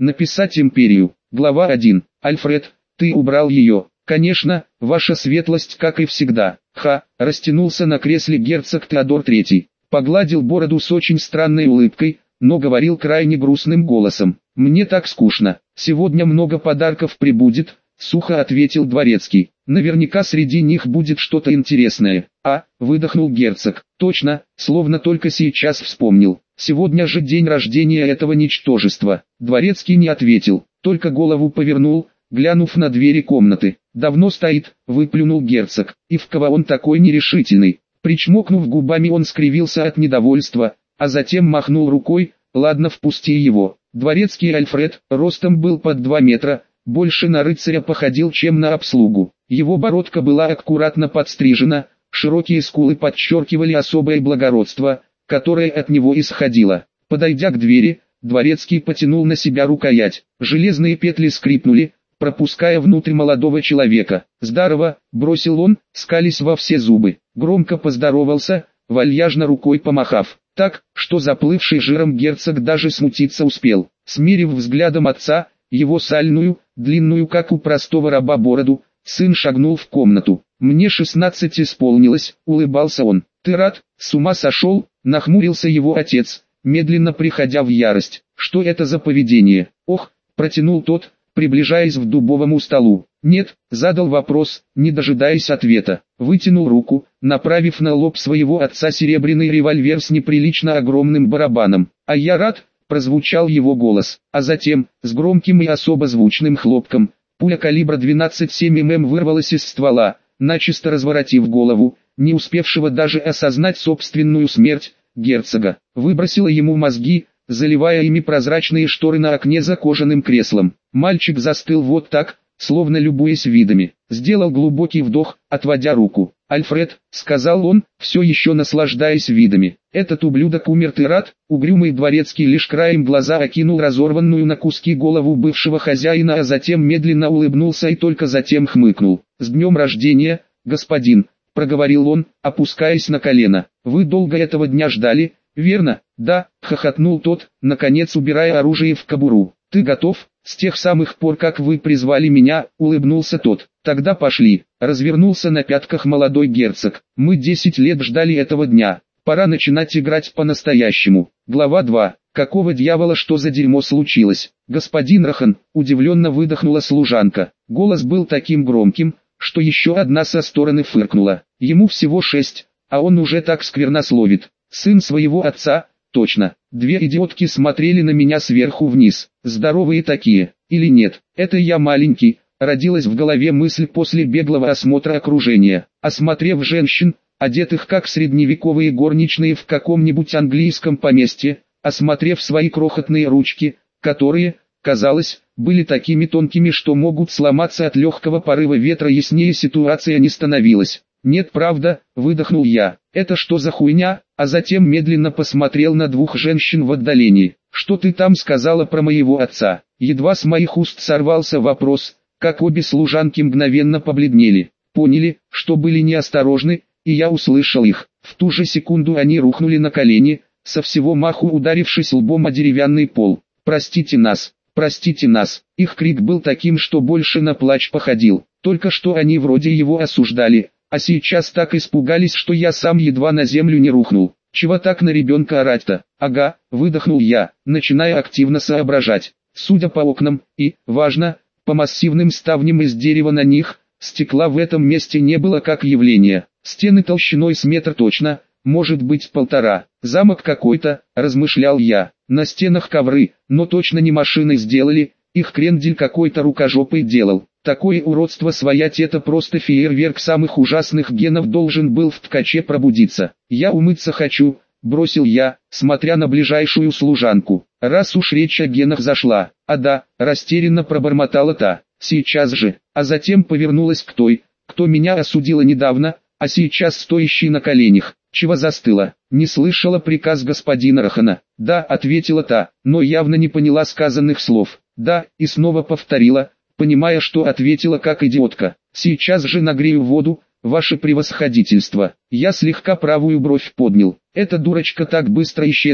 Написать империю. Глава 1. Альфред, ты убрал ее. Конечно, ваша светлость, как и всегда. Растянулся на кресле герцог Теодор III. Погладил бороду с очень странной улыбкой, но говорил крайне грустным голосом. Мне так скучно. Сегодня много подарков прибудет, сухо ответил дворецкий. Наверняка среди них будет что-то интересное. Выдохнул герцог. Точно, словно только сейчас вспомнил. Сегодня же день рождения этого ничтожества. Дворецкий не ответил, только голову повернул, глянув на двери комнаты. Давно стоит, выплюнул герцог. И в кого он такой нерешительный? Причмокнув губами, он скривился от недовольства, а затем махнул рукой. Ладно, впусти его. Дворецкий Альфред, ростом был под 2 метра, больше на рыцаря походил, чем на обслугу. Его бородка была аккуратно подстрижена, широкие скулы подчеркивали особое благородство, которое от него исходило. Подойдя к двери, дворецкий потянул на себя рукоять. Железные петли скрипнули, пропуская внутрь молодого человека. «Здорово», — бросил он, скались во все зубы. Громко поздоровался, вальяжно рукой помахав. Так, что заплывший жиром герцог даже смутиться успел. Смирив взглядом отца, его сальную, длинную как у простого раба бороду, сын шагнул в комнату. «Мне 16 исполнилось», — улыбался он. «Ты рад? С ума сошел?» — нахмурился его отец, медленно приходя в ярость. «Что это за поведение?» «Ох», — протянул тот, приближаясь к дубовому столу. «Нет», — задал вопрос, не дожидаясь ответа. Вытянул руку, направив на лоб своего отца серебряный револьвер с неприлично огромным барабаном. «А я рад», — прозвучал его голос, а затем, с громким и особо звучным хлопком, пуля калибра 12,7 мм вырвалась из ствола, начисто разворотив голову, не успевшего даже осознать собственную смерть, герцога. Выбросила ему мозги, заливая ими прозрачные шторы на окне за кожаным креслом. Мальчик застыл вот так, словно любуясь видами. Сделал глубокий вдох, отводя руку. «Альфред», — сказал он, все еще наслаждаясь видами. «Этот ублюдок умер, ты рад?» Угрюмый дворецкий лишь краем глаза окинул разорванную на куски голову бывшего хозяина, а затем медленно улыбнулся и только затем хмыкнул. «С днем рождения, господин», — проговорил он, опускаясь на колено. «Вы долго этого дня ждали, верно?» «Да», — хохотнул тот, наконец убирая оружие в кобуру. «Ты готов?» «С тех самых пор, как вы призвали меня», — улыбнулся тот. «Тогда пошли». Развернулся на пятках молодой герцог. «Мы 10 лет ждали этого дня. Пора начинать играть по-настоящему». Глава 2. «Какого дьявола, что за дерьмо случилось?» «Господин Рахан», — удивленно выдохнула служанка. Голос был таким громким, что еще одна со стороны фыркнула. Ему всего 6, а он уже так сквернословит. Сын своего отца, точно. 2 идиотки смотрели на меня сверху вниз. Здоровые такие, или нет? Это я маленький, родилась в голове мысль после беглого осмотра окружения. Осмотрев женщин, одетых как средневековые горничные в каком-нибудь английском поместье, осмотрев свои крохотные ручки, которые, казалось, были такими тонкими, что могут сломаться от легкого порыва ветра, яснее ситуация не становилась. «Нет, правда», — выдохнул я. «Это что за хуйня?» А затем медленно посмотрел на 2 женщин в отдалении. «Что ты там сказала про моего отца?» Едва с моих уст сорвался вопрос, как обе служанки мгновенно побледнели. Поняли, что были неосторожны, и я услышал их. В ту же секунду они рухнули на колени, со всего маху ударившись лбом о деревянный пол. «Простите нас! Простите нас!» Их крик был таким, что больше на плач походил. Только что они вроде его осуждали, а сейчас так испугались, что я сам едва на землю не рухнул. «Чего так на ребенка орать-то?» «Ага», — выдохнул я, начиная активно соображать. Судя по окнам, и, важно, по массивным ставням из дерева на них, стекла в этом месте не было как явления. Стены толщиной с метр точно, может быть 1,5. Замок какой-то, размышлял я. На стенах ковры, но точно не машины сделали, их крендель какой-то рукожопый делал. Такое уродство своять — это просто фейерверк самых ужасных генов должен был в ткаче пробудиться. «Я умыться хочу», — бросил я, смотря на ближайшую служанку. «Раз уж речь о генах зашла». «А да», — растерянно пробормотала та. «Сейчас же». А затем повернулась к той, кто меня осудила недавно, а сейчас стоящий на коленях. «Чего застыла? Не слышала приказ господина Рахана?» «Да», — ответила та, но явно не поняла сказанных слов. «Да», и снова повторила, понимая, что ответила как идиотка. «Сейчас же нагрею воду, ваше превосходительство». Я слегка правую бровь поднял. Эта дурочка так быстро исчезла,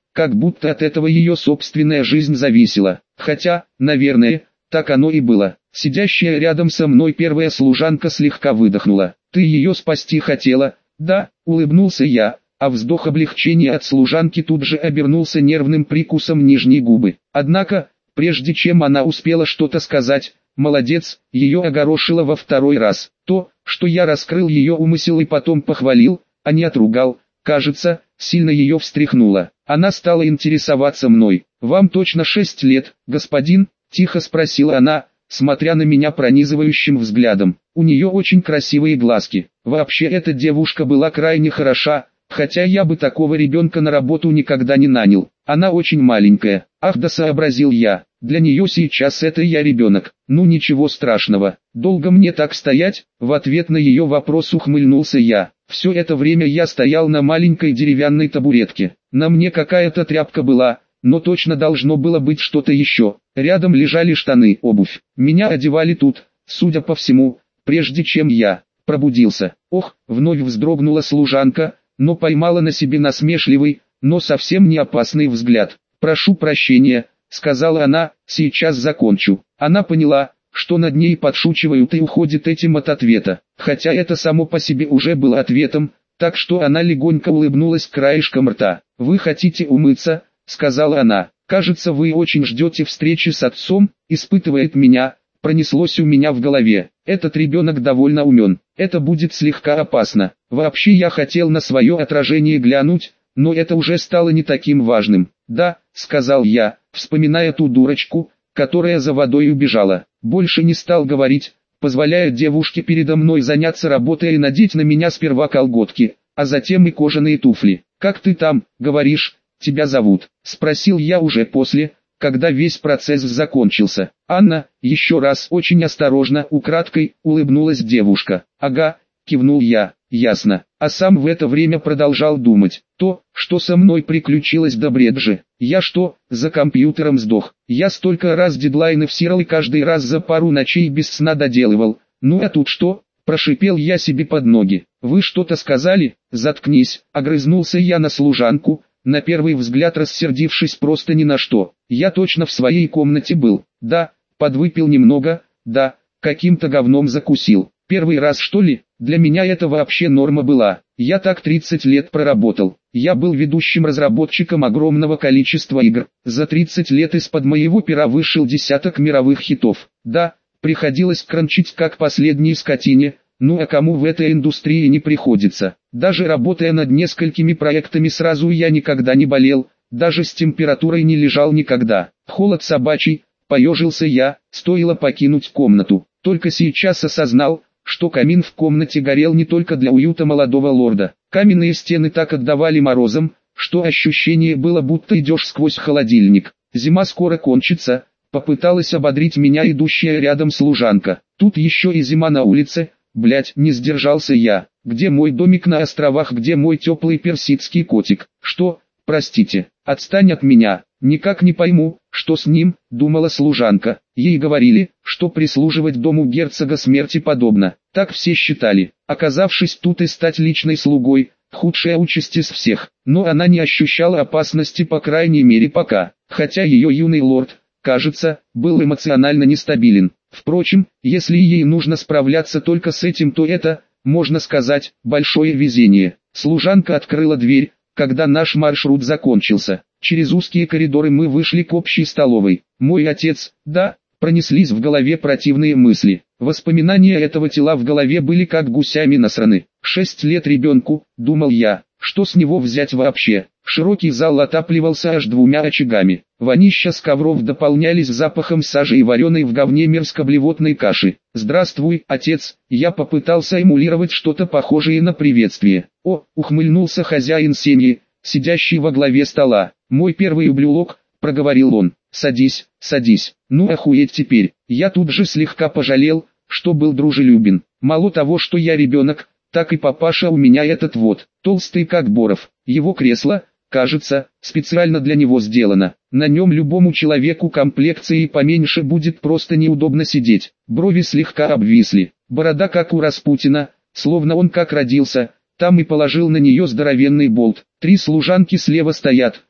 как будто от этого ее собственная жизнь зависела. Хотя, наверное, так оно и было. Сидящая рядом со мной первая служанка слегка выдохнула. «Ты ее спасти хотела?» «Да», — улыбнулся я, а вздох облегчения от служанки тут же обернулся нервным прикусом нижней губы. Однако, прежде чем она успела что-то сказать, «молодец», ее огорошило во второй раз. То, что я раскрыл ее умысел и потом похвалил, а не отругал, кажется, сильно ее встряхнуло. Она стала интересоваться мной. «Вам точно 6 лет, господин?» — тихо спросила она, смотря на меня пронизывающим взглядом. У нее очень красивые глазки. Вообще эта девушка была крайне хороша, хотя я бы такого ребенка на работу никогда не нанял. Она очень маленькая. Ах да, сообразил я. Для нее сейчас это я ребенок. Ну ничего страшного. Долго мне так стоять? В ответ на ее вопрос ухмыльнулся я. Все это время я стоял на маленькой деревянной табуретке. На мне какая-то тряпка была, но точно должно было быть что-то еще. Рядом лежали штаны, обувь. Меня одевали тут, судя по всему, прежде чем я пробудился. Ох, вновь вздрогнула служанка, но поймала на себе насмешливый, но совсем не опасный взгляд. «Прошу прощения», — сказала она, — «сейчас закончу». Она поняла, что над ней подшучивают и уходит этим от ответа. Хотя это само по себе уже было ответом, так что она легонько улыбнулась краешком рта. «Вы хотите умыться?» — сказала она. «Кажется, вы очень ждете встречи с отцом», — испытывает меня, пронеслось у меня в голове. Этот ребенок довольно умен, это будет слегка опасно. Вообще я хотел на свое отражение глянуть, но это уже стало не таким важным. «Да», — сказал я, вспоминая ту дурочку, которая за водой убежала. Больше не стал говорить, позволяя девушке передо мной заняться работой и надеть на меня сперва колготки, а затем и кожаные туфли. «Как ты там, говоришь, тебя зовут?» — спросил я уже после, когда весь процесс закончился. «Анна», еще раз очень осторожно, украдкой, улыбнулась девушка. «Ага», — кивнул я, «ясно». А сам в это время продолжал думать. То, что со мной приключилось, да бред же. Я что, за компьютером сдох? Я столько раз дедлайны всирал и каждый раз за пару ночей без сна доделывал. Ну а тут что? Прошипел я себе под ноги. «Вы что-то сказали?» «Заткнись», — огрызнулся я на служанку, на первый взгляд рассердившись просто ни на что. Я точно в своей комнате был. Да, подвыпил немного, да, каким-то говном закусил. Первый раз что ли? Для меня это вообще норма была. Я так 30 лет проработал. Я был ведущим разработчиком огромного количества игр. За 30 лет из-под моего пера вышел десяток мировых хитов. Да, приходилось кранчить как последней скотине, ну а кому в этой индустрии не приходится. Даже работая над несколькими проектами сразу я никогда не болел, даже с температурой не лежал никогда. Холод собачий, поежился я, стоило покинуть комнату. Только сейчас осознал, что камин в комнате горел не только для уюта молодого лорда. Каменные стены так отдавали морозом, что ощущение было, будто идешь сквозь холодильник. «Зима скоро кончится», — попыталась ободрить меня идущая рядом служанка. «Тут еще и зима на улице, блять, не сдержался я. Где мой домик на островах, где мой теплый персидский котик?» «Что? Простите, отстань от меня». «Никак не пойму, что с ним», — думала служанка. Ей говорили, что прислуживать дому герцога смерти подобно. Так все считали. Оказавшись тут и стать личной слугой, худшая участь из всех. Но она не ощущала опасности, по крайней мере пока. Хотя ее юный лорд, кажется, был эмоционально нестабилен. Впрочем, если ей нужно справляться только с этим, то это, можно сказать, большое везение. Служанка открыла дверь, когда наш маршрут закончился. Через узкие коридоры мы вышли к общей столовой. Мой отец, да, пронеслись в голове противные мысли. Воспоминания этого тела в голове были как гусями насраны. 6 лет ребенку, думал я, что с него взять вообще? Широкий зал отапливался аж 2 очагами. Вонища с ковров дополнялись запахом сажи и вареной в говне мерзко-блевотной каши. «Здравствуй, отец», я попытался эмулировать что-то похожее на приветствие. «О», ухмыльнулся хозяин семьи, сидящий во главе стола. «Мой первый ублюдок», проговорил он. «Садись, садись». Ну охуеть теперь. Я тут же слегка пожалел, что был дружелюбен. Мало того, что я ребенок, так и папаша у меня этот вот, толстый как Боров. Его кресло, кажется, специально для него сделано. На нем любому человеку комплекции поменьше будет просто неудобно сидеть. Брови слегка обвисли. Борода как у Распутина, словно он как родился, там и положил на нее здоровенный болт. 3 служанки слева стоят,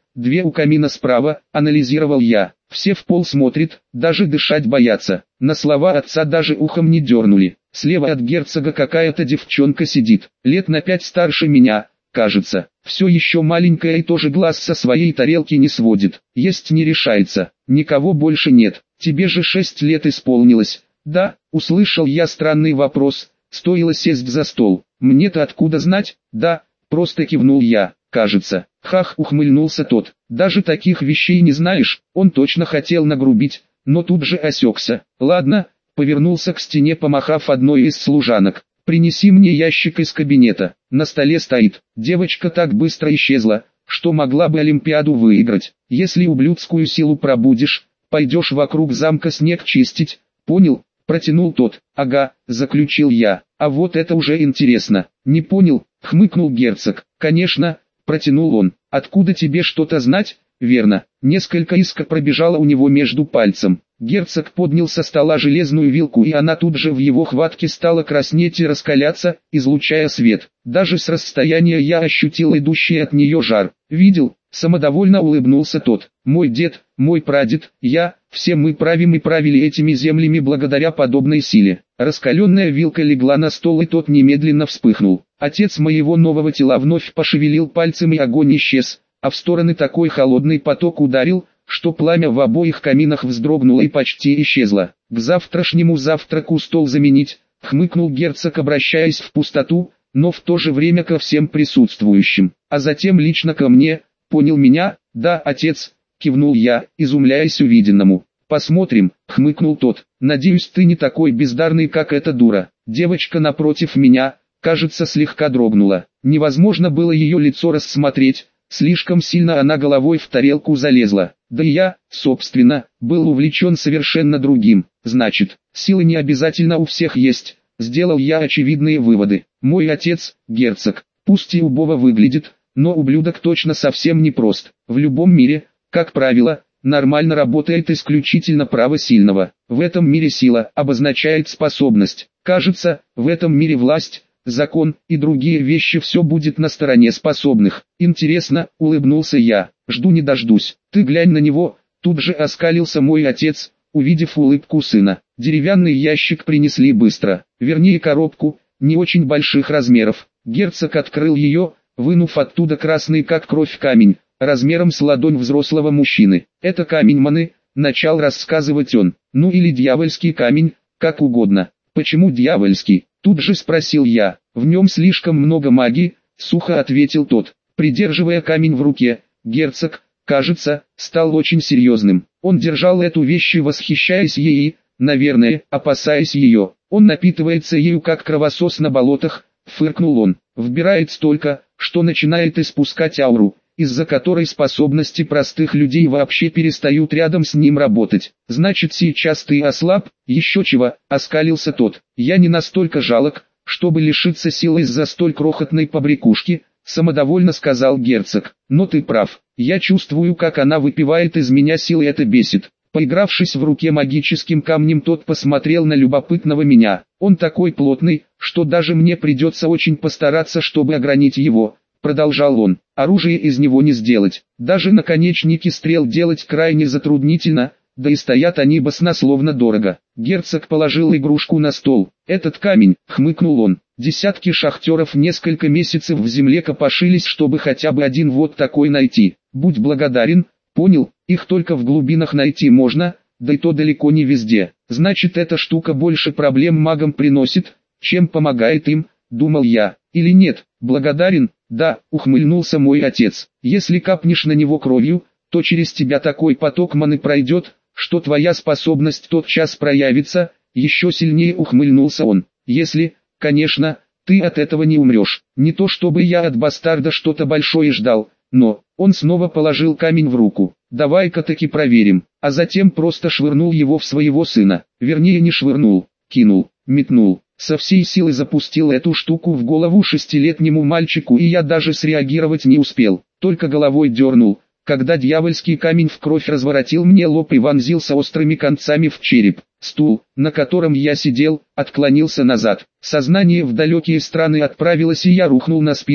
2 у камина справа, анализировал я. Все в пол смотрят, даже дышать боятся. На слова отца даже ухом не дернули. Слева от герцога какая-то девчонка сидит, лет на 5 старше меня, кажется. Все еще маленькая и тоже глаз со своей тарелки не сводит. Есть не решается, никого больше нет. Тебе же 6 лет исполнилось. Да, услышал я странный вопрос, стоило сесть за стол. Мне-то откуда знать? Да, просто кивнул я, кажется. Хах, ухмыльнулся тот. Даже таких вещей не знаешь? Он точно хотел нагрубить, но тут же осекся. Ладно, повернулся к стене, помахав одной из служанок. Принеси мне ящик из кабинета. На столе стоит. Девочка так быстро исчезла, что могла бы Олимпиаду выиграть. Если ублюдскую силу пробудишь, пойдешь вокруг замка снег чистить. Понял? Протянул тот. Ага, заключил я. А вот это уже интересно. Не понял, хмыкнул герцог. Конечно, протянул он. Откуда тебе что-то знать? Верно. Несколько искр пробежало у него между пальцем. Герцог поднял со стола железную вилку, и она тут же в его хватке стала краснеть и раскаляться, излучая свет. Даже с расстояния я ощутил идущий от нее жар. Видел? Самодовольно улыбнулся тот. Мой дед, мой прадед, я, все мы правим и правили этими землями благодаря подобной силе. Раскаленная вилка легла на стол, и тот немедленно вспыхнул. Отец моего нового тела вновь пошевелил пальцем, и огонь исчез, а в стороны такой холодный поток ударил, что пламя в обоих каминах вздрогнуло и почти исчезло. К завтрашнему завтраку стол заменить, хмыкнул герцог, обращаясь в пустоту, но в то же время ко всем присутствующим, а затем лично ко мне. Понял меня? Да, отец, кивнул я, изумляясь увиденному. Посмотрим, хмыкнул тот. Надеюсь, ты не такой бездарный, как эта дура. Девочка напротив меня, кажется, слегка дрогнула. Невозможно было ее лицо рассмотреть, слишком сильно она головой в тарелку залезла. Да и я, собственно, был увлечен совершенно другим. Значит, силы не обязательно у всех есть. Сделал я очевидные выводы. Мой отец, герцог, пусть и убого выглядит, но ублюдок точно совсем не прост. В любом мире, как правило, нормально работает исключительно право сильного. В этом мире сила обозначает способность. Кажется, в этом мире власть, закон и другие вещи все будет на стороне способных. Интересно, улыбнулся я. Жду не дождусь. Ты глянь на него. Тут же оскалился мой отец, увидев улыбку сына. Деревянный ящик принесли быстро. Вернее, коробку, не очень больших размеров. Герцог открыл ее, вынув оттуда красный как кровь камень, размером с ладонь взрослого мужчины. Это камень маны, начал рассказывать он. Ну или дьявольский камень, как угодно. Почему дьявольский? Тут же спросил я. В нем слишком много магии, сухо ответил тот. Придерживая камень в руке, герцог, кажется, стал очень серьезным. Он держал эту вещь, восхищаясь ей, наверное, опасаясь ее. Он напитывается ею как кровосос на болотах, фыркнул он. Вбирает столько, что начинает испускать ауру, из-за которой способности простых людей вообще перестают рядом с ним работать. Значит, сейчас ты ослаб? Еще чего, оскалился тот. Я не настолько жалок, чтобы лишиться силы из-за столь крохотной побрякушки, самодовольно сказал герцог. Но ты прав, я чувствую, как она выпивает из меня силы, это бесит. Поигравшись в руке магическим камнем, тот посмотрел на любопытного меня. Он такой плотный, что даже мне придется очень постараться, чтобы огранить его, продолжал он. Оружие из него не сделать, даже наконечники стрел делать крайне затруднительно, да и стоят они баснословно дорого. Герцог положил игрушку на стол. Этот камень, хмыкнул он. Десятки шахтеров несколько месяцев в земле копошились, чтобы хотя бы один вот такой найти. Будь благодарен. Понял, их только в глубинах найти можно, да и то далеко не везде. Значит, эта штука больше проблем магам приносит, чем помогает им, думал я. Или нет, благодарен? Да, ухмыльнулся мой отец. Если капнешь на него кровью, то через тебя такой поток маны пройдет, что твоя способность тотчас проявится. Еще сильнее ухмыльнулся он. Если, конечно, ты от этого не умрешь. Не то чтобы я от бастарда что-то большое ждал, но... Он снова положил камень в руку. Давай-ка таки проверим. А затем просто швырнул его в своего сына. Вернее, не швырнул, кинул, метнул. Со всей силы запустил эту штуку в голову 6-летнему мальчику, и я даже среагировать не успел. Только головой дернул, когда дьявольский камень в кровь разворотил мне лоб и вонзился острыми концами в череп. Стул, на котором я сидел, отклонился назад. Сознание в далекие страны отправилось, и я рухнул на спину,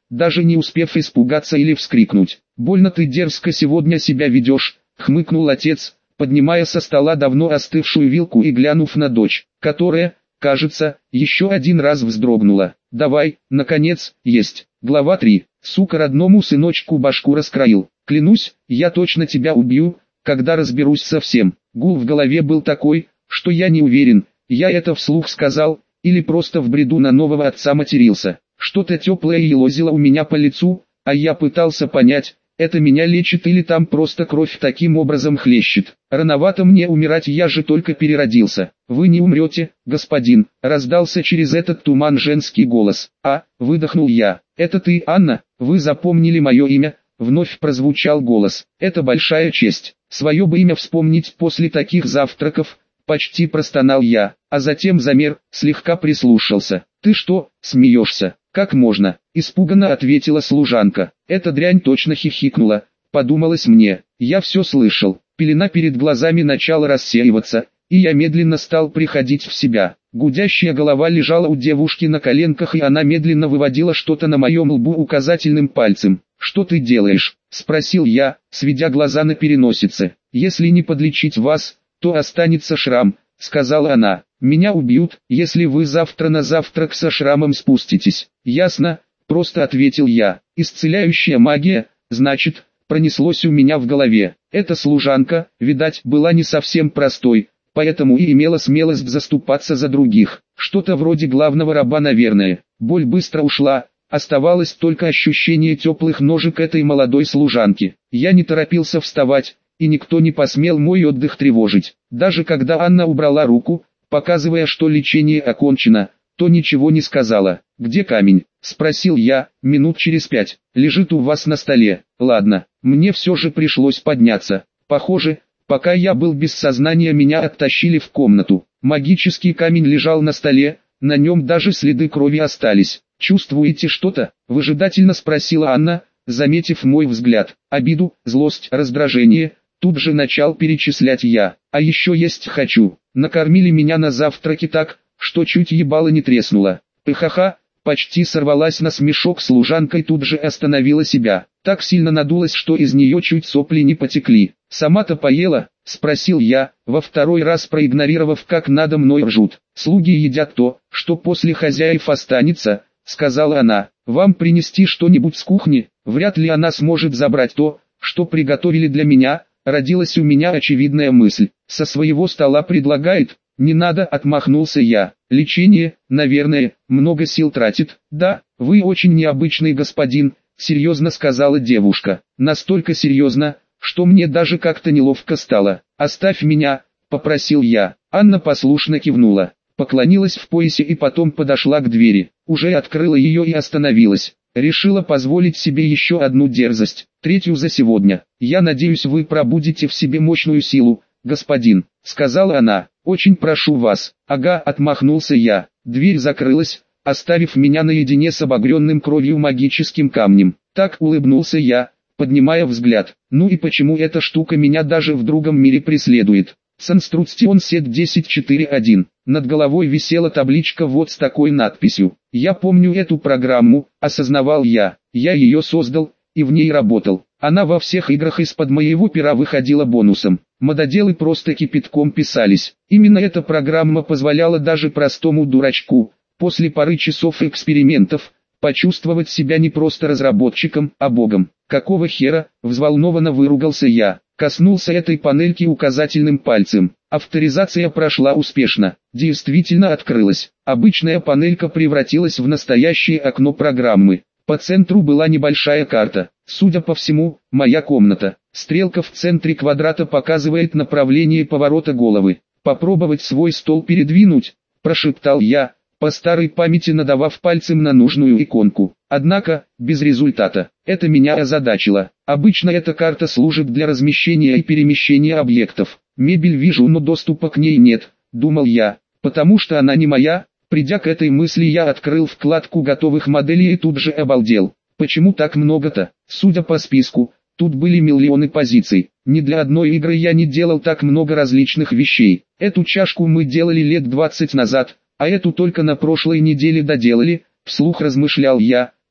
даже не успев испугаться или вскрикнуть. «Больно ты дерзко сегодня себя ведешь», — хмыкнул отец, поднимая со стола давно остывшую вилку и глянув на дочь, которая, кажется, еще один раз вздрогнула. «Давай, наконец, есть». Глава 3. Сука родному сыночку башку раскроил. «Клянусь, я точно тебя убью, когда разберусь со всем». Гул в голове был такой, что я не уверен, я это вслух сказал, или просто в бреду на нового отца матерился. Что-то теплое елозило у меня по лицу, а я пытался понять, это меня лечит или там просто кровь таким образом хлещет. Рановато мне умирать, я же только переродился. «Вы не умрете, господин», — раздался через этот туман женский голос. «А», — выдохнул я. «Это ты, Анна? Вы запомнили мое имя?» Вновь прозвучал голос. «Это большая честь. Свое бы имя вспомнить после таких завтраков», — почти простонал я, а затем замер, слегка прислушался. «Ты что, смеешься? Как можно?» — испуганно ответила служанка. «Эта дрянь точно хихикнула», — подумалось мне. Я все слышал. Пелена перед глазами начала рассеиваться, и я медленно стал приходить в себя. Гудящая голова лежала у девушки на коленках, и она медленно выводила что-то на моем лбу указательным пальцем. «Что ты делаешь?» — спросил я, сведя глаза на переносице. «Если не подлечить вас, то останется шрам», — сказала она. «Меня убьют, если вы завтра на завтрак со шрамом спуститесь». «Ясно», — просто ответил я. «Исцеляющая магия, значит», пронеслось у меня в голове. Эта служанка, видать, была не совсем простой, поэтому и имела смелость заступаться за других. Что-то вроде главного раба, наверное. Боль быстро ушла, оставалось только ощущение теплых ножек этой молодой служанки. Я не торопился вставать, и никто не посмел мой отдых тревожить. Даже когда Анна убрала руку, показывая, что лечение окончено, то ничего не сказала. «Где камень?» — спросил я, минут через 5. «Лежит у вас на столе». «Ладно». Мне все же пришлось подняться. Похоже, пока я был без сознания, меня оттащили в комнату. Магический камень лежал на столе, на нем даже следы крови остались. «Чувствуете что-то?» — выжидательно спросила Анна, заметив мой взгляд. «Обиду, злость, раздражение», — тут же начал перечислять я. «А еще есть хочу. Накормили меня на завтраке так, что чуть ебало не треснуло». «Пыхаха», почти сорвалась на смешок служанка и тут же остановила себя. Так сильно надулась, что из нее чуть сопли не потекли. «Сама-то поела?» — спросил я, во второй раз проигнорировав, как надо мной ржут. «Слуги едят то, что после хозяев останется», — сказала она. «Вам принести что-нибудь с кухни? Вряд ли она сможет забрать то, что приготовили для меня». Родилась у меня очевидная мысль. «Со своего стола предлагает?» «Не надо», — отмахнулся я. «Лечение, наверное, много сил тратит». «Да, вы очень необычный господин», — серьезно сказала девушка. Настолько серьезно, что мне даже как-то неловко стало. «Оставь меня», — попросил я. Анна послушно кивнула, поклонилась в поясе и потом подошла к двери. Уже открыла ее и остановилась. Решила позволить себе еще одну дерзость, третью за сегодня. «Я надеюсь, вы пробудите в себе мощную силу, господин», — сказала она. «Очень прошу вас». «Ага», — отмахнулся я. Дверь закрылась, оставив меня наедине с обогренным кровью магическим камнем. Так улыбнулся я, поднимая взгляд. Ну и почему эта штука меня даже в другом мире преследует? Санструстион Сет 10.4.1. Над головой висела табличка вот с такой надписью. Я помню эту программу, осознавал я. Я ее создал, и в ней работал. Она во всех играх из-под моего пера выходила бонусом. Мододелы просто кипятком писались. Именно эта программа позволяла даже простому дурачку, после пары часов экспериментов, почувствовать себя не просто разработчиком, а богом. «Какого хера?» – взволнованно выругался я. Коснулся этой панельки указательным пальцем. Авторизация прошла успешно. Действительно открылась. Обычная панелька превратилась в настоящее окно программы. По центру была небольшая карта. Судя по всему, моя комната. Стрелка в центре квадрата показывает направление поворота головы. «Попробовать свой стол передвинуть?» – прошептал я, по старой памяти надавав пальцем на нужную иконку. Однако, без результата. Это меня озадачило. Обычно эта карта служит для размещения и перемещения объектов. Мебель вижу, но доступа к ней нет, думал я, потому что она не моя. Придя к этой мысли, я открыл вкладку готовых моделей и тут же обалдел. Почему так много-то? Судя по списку, тут были миллионы позиций. Ни для одной игры я не делал так много различных вещей. Эту чашку мы делали лет 20 назад, а эту только на прошлой неделе доделали, вслух размышлял я,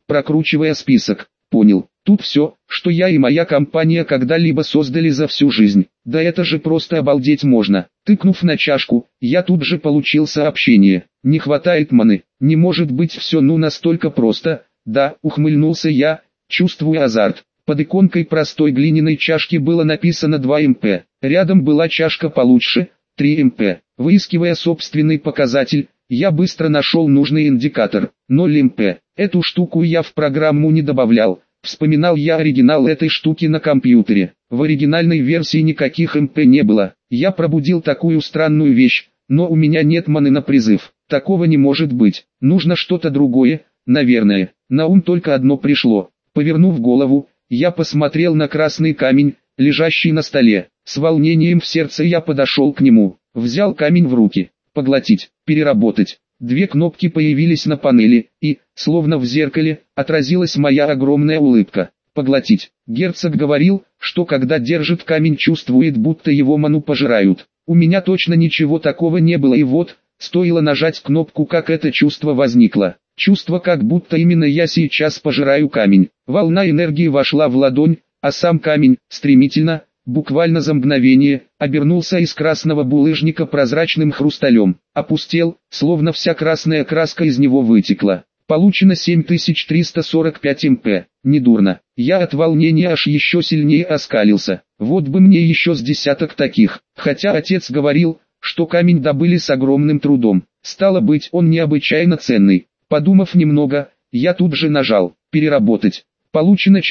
прокручивая список. Понял, тут все, что я и моя компания когда-либо создали за всю жизнь. Да это же просто обалдеть можно. Тыкнув на чашку, я тут же получил сообщение. Не хватает маны, не может быть все настолько просто. Да, ухмыльнулся я, чувствуя азарт. Под иконкой простой глиняной чашки было написано 2 МП. Рядом была чашка получше, 3 МП. Выискивая собственный показатель, я быстро нашел нужный индикатор, 0 МП. Эту штуку я в программу не добавлял. Вспоминал я оригинал этой штуки на компьютере. В оригинальной версии никаких МП не было. Я пробудил такую странную вещь, но у меня нет маны на призыв. Такого не может быть. Нужно что-то другое, наверное. На ум только одно пришло. Повернув голову, я посмотрел на красный камень, лежащий на столе. С волнением в сердце я подошел к нему. Взял камень в руки. Поглотить, переработать. 2 кнопки появились на панели, и, словно в зеркале, отразилась моя огромная улыбка. Поглотить. Герцог говорил, что когда держит камень, чувствует, будто его ману пожирают. У меня точно ничего такого не было, и вот, стоило нажать кнопку, как это чувство возникло. Чувство, как будто именно я сейчас пожираю камень. Волна энергии вошла в ладонь, а сам камень, стремительно, буквально за мгновение, обернулся из красного булыжника прозрачным хрусталем. Опустел, словно вся красная краска из него вытекла. Получено 7345 МП. Недурно. Я от волнения аж еще сильнее оскалился. Вот бы мне еще с десяток таких. Хотя отец говорил, что камень добыли с огромным трудом. Стало быть, он необычайно ценный. Подумав немного, я тут же нажал «Переработать». Получено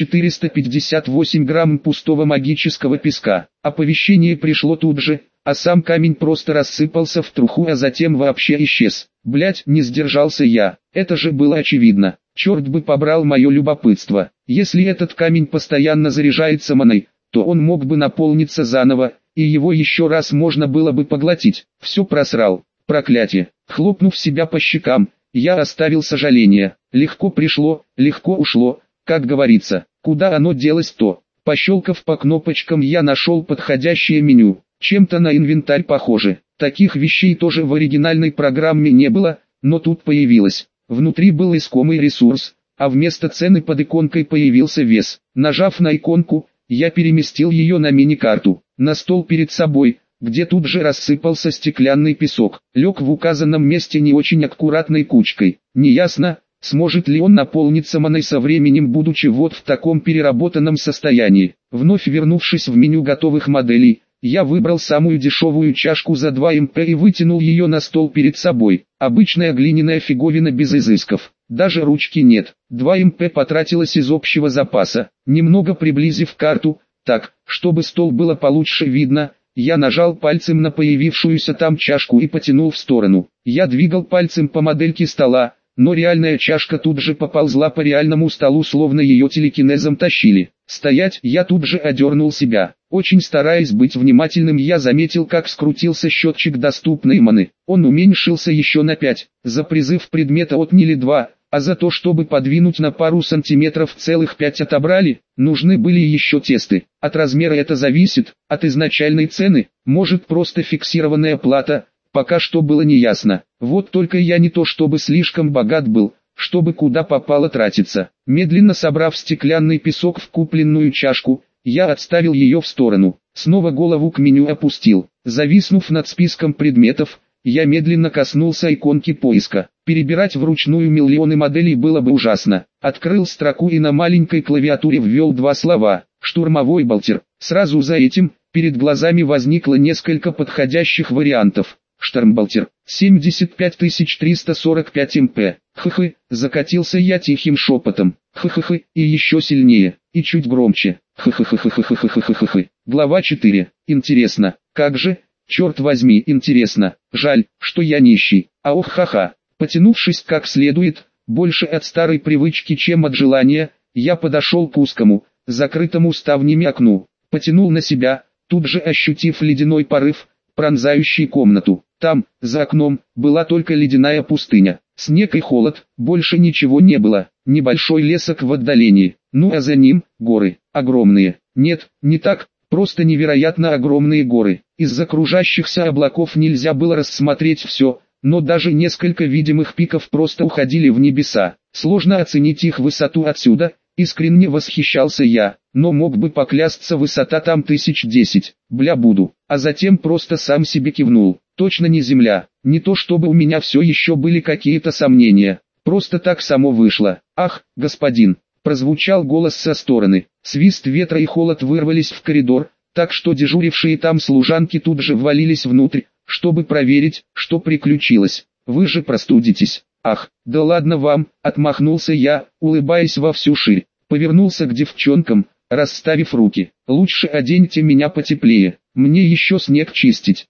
458 грамм пустого магического песка. Оповещение пришло тут же, а сам камень просто рассыпался в труху, а затем вообще исчез. Блять, не сдержался я. Это же было очевидно. Черт бы побрал мое любопытство. Если этот камень постоянно заряжается маной, то он мог бы наполниться заново, и его еще раз можно было бы поглотить. Все просрал. Проклятие. Хлопнув себя по щекам, я оставил сожаление. Легко пришло, легко ушло. Как говорится, куда оно делось то. Пощелкав по кнопочкам, я нашел подходящее меню. Чем-то на инвентарь похоже. Таких вещей тоже в оригинальной программе не было, но тут появилось. Внутри был искомый ресурс, а вместо цены под иконкой появился вес. Нажав на иконку, я переместил ее на мини-карту. На стол перед собой, где тут же рассыпался стеклянный песок, лег в указанном месте не очень аккуратной кучкой. Неясно, сможет ли он наполниться маной со временем, будучи вот в таком переработанном состоянии. Вновь вернувшись в меню готовых моделей, я выбрал самую дешевую чашку за 2 МП и вытянул ее на стол перед собой. Обычная глиняная фиговина без изысков. Даже ручки нет. 2 МП потратилось из общего запаса. Немного приблизив карту, так, чтобы стол было получше видно, я нажал пальцем на появившуюся там чашку и потянул в сторону. Я двигал пальцем по модельке стола, но реальная чашка тут же поползла по реальному столу, словно ее телекинезом тащили. Стоять, я тут же одернул себя. Очень стараясь быть внимательным, я заметил, как скрутился счетчик доступной маны. Он уменьшился еще на 5. За призыв предмета отняли 2, а за то, чтобы подвинуть на пару сантиметров целых 5 отобрали. Нужны были еще тесты. От размера это зависит, от изначальной цены, может просто фиксированная плата. Пока что было неясно. Вот только я не то чтобы слишком богат был, чтобы куда попало тратиться. Медленно собрав стеклянный песок в купленную чашку, я отставил ее в сторону. Снова голову к меню опустил. Зависнув над списком предметов, я медленно коснулся иконки поиска. Перебирать вручную миллионы моделей было бы ужасно. Открыл строку и на маленькой клавиатуре ввел 2 слова «Штурмовой болтер». Сразу за этим, перед глазами возникло несколько подходящих вариантов. Штормболтер, 75345 МП. Хы-хы, закатился я тихим шепотом. Хы-хы-хы, и еще сильнее, и чуть громче. Хы-хы-хы-хы-хы-хы-хы-хы-хы. Глава 4. Интересно, как же, черт возьми, интересно. Жаль, что я нищий. А ох ха-ха. Потянувшись как следует, больше от старой привычки, чем от желания, я подошел к узкому, закрытому ставнями окну. Потянул на себя, тут же ощутив ледяной порыв, пронзающий комнату. Там, за окном, была только ледяная пустыня. Снег и холод, больше ничего не было. Небольшой лесок в отдалении. Ну а за ним, горы, огромные. Нет, не так, просто невероятно огромные горы. Из-за кружащихся облаков нельзя было рассмотреть все, но даже несколько видимых пиков просто уходили в небеса. Сложно оценить их высоту отсюда, искренне восхищался я, но мог бы поклясться, высота там 1010, бля буду, а затем просто сам себе кивнул, точно не земля, не то чтобы у меня все еще были какие-то сомнения, просто так само вышло. Ах, господин, прозвучал голос со стороны, свист ветра и холод вырвались в коридор, так что дежурившие там служанки тут же ввалились внутрь, чтобы проверить, что приключилось. Вы же простудитесь. Ах, да ладно вам, отмахнулся я, улыбаясь во всю ширь. Повернулся к девчонкам, расставив руки. Лучше оденьте меня потеплее, мне еще снег чистить.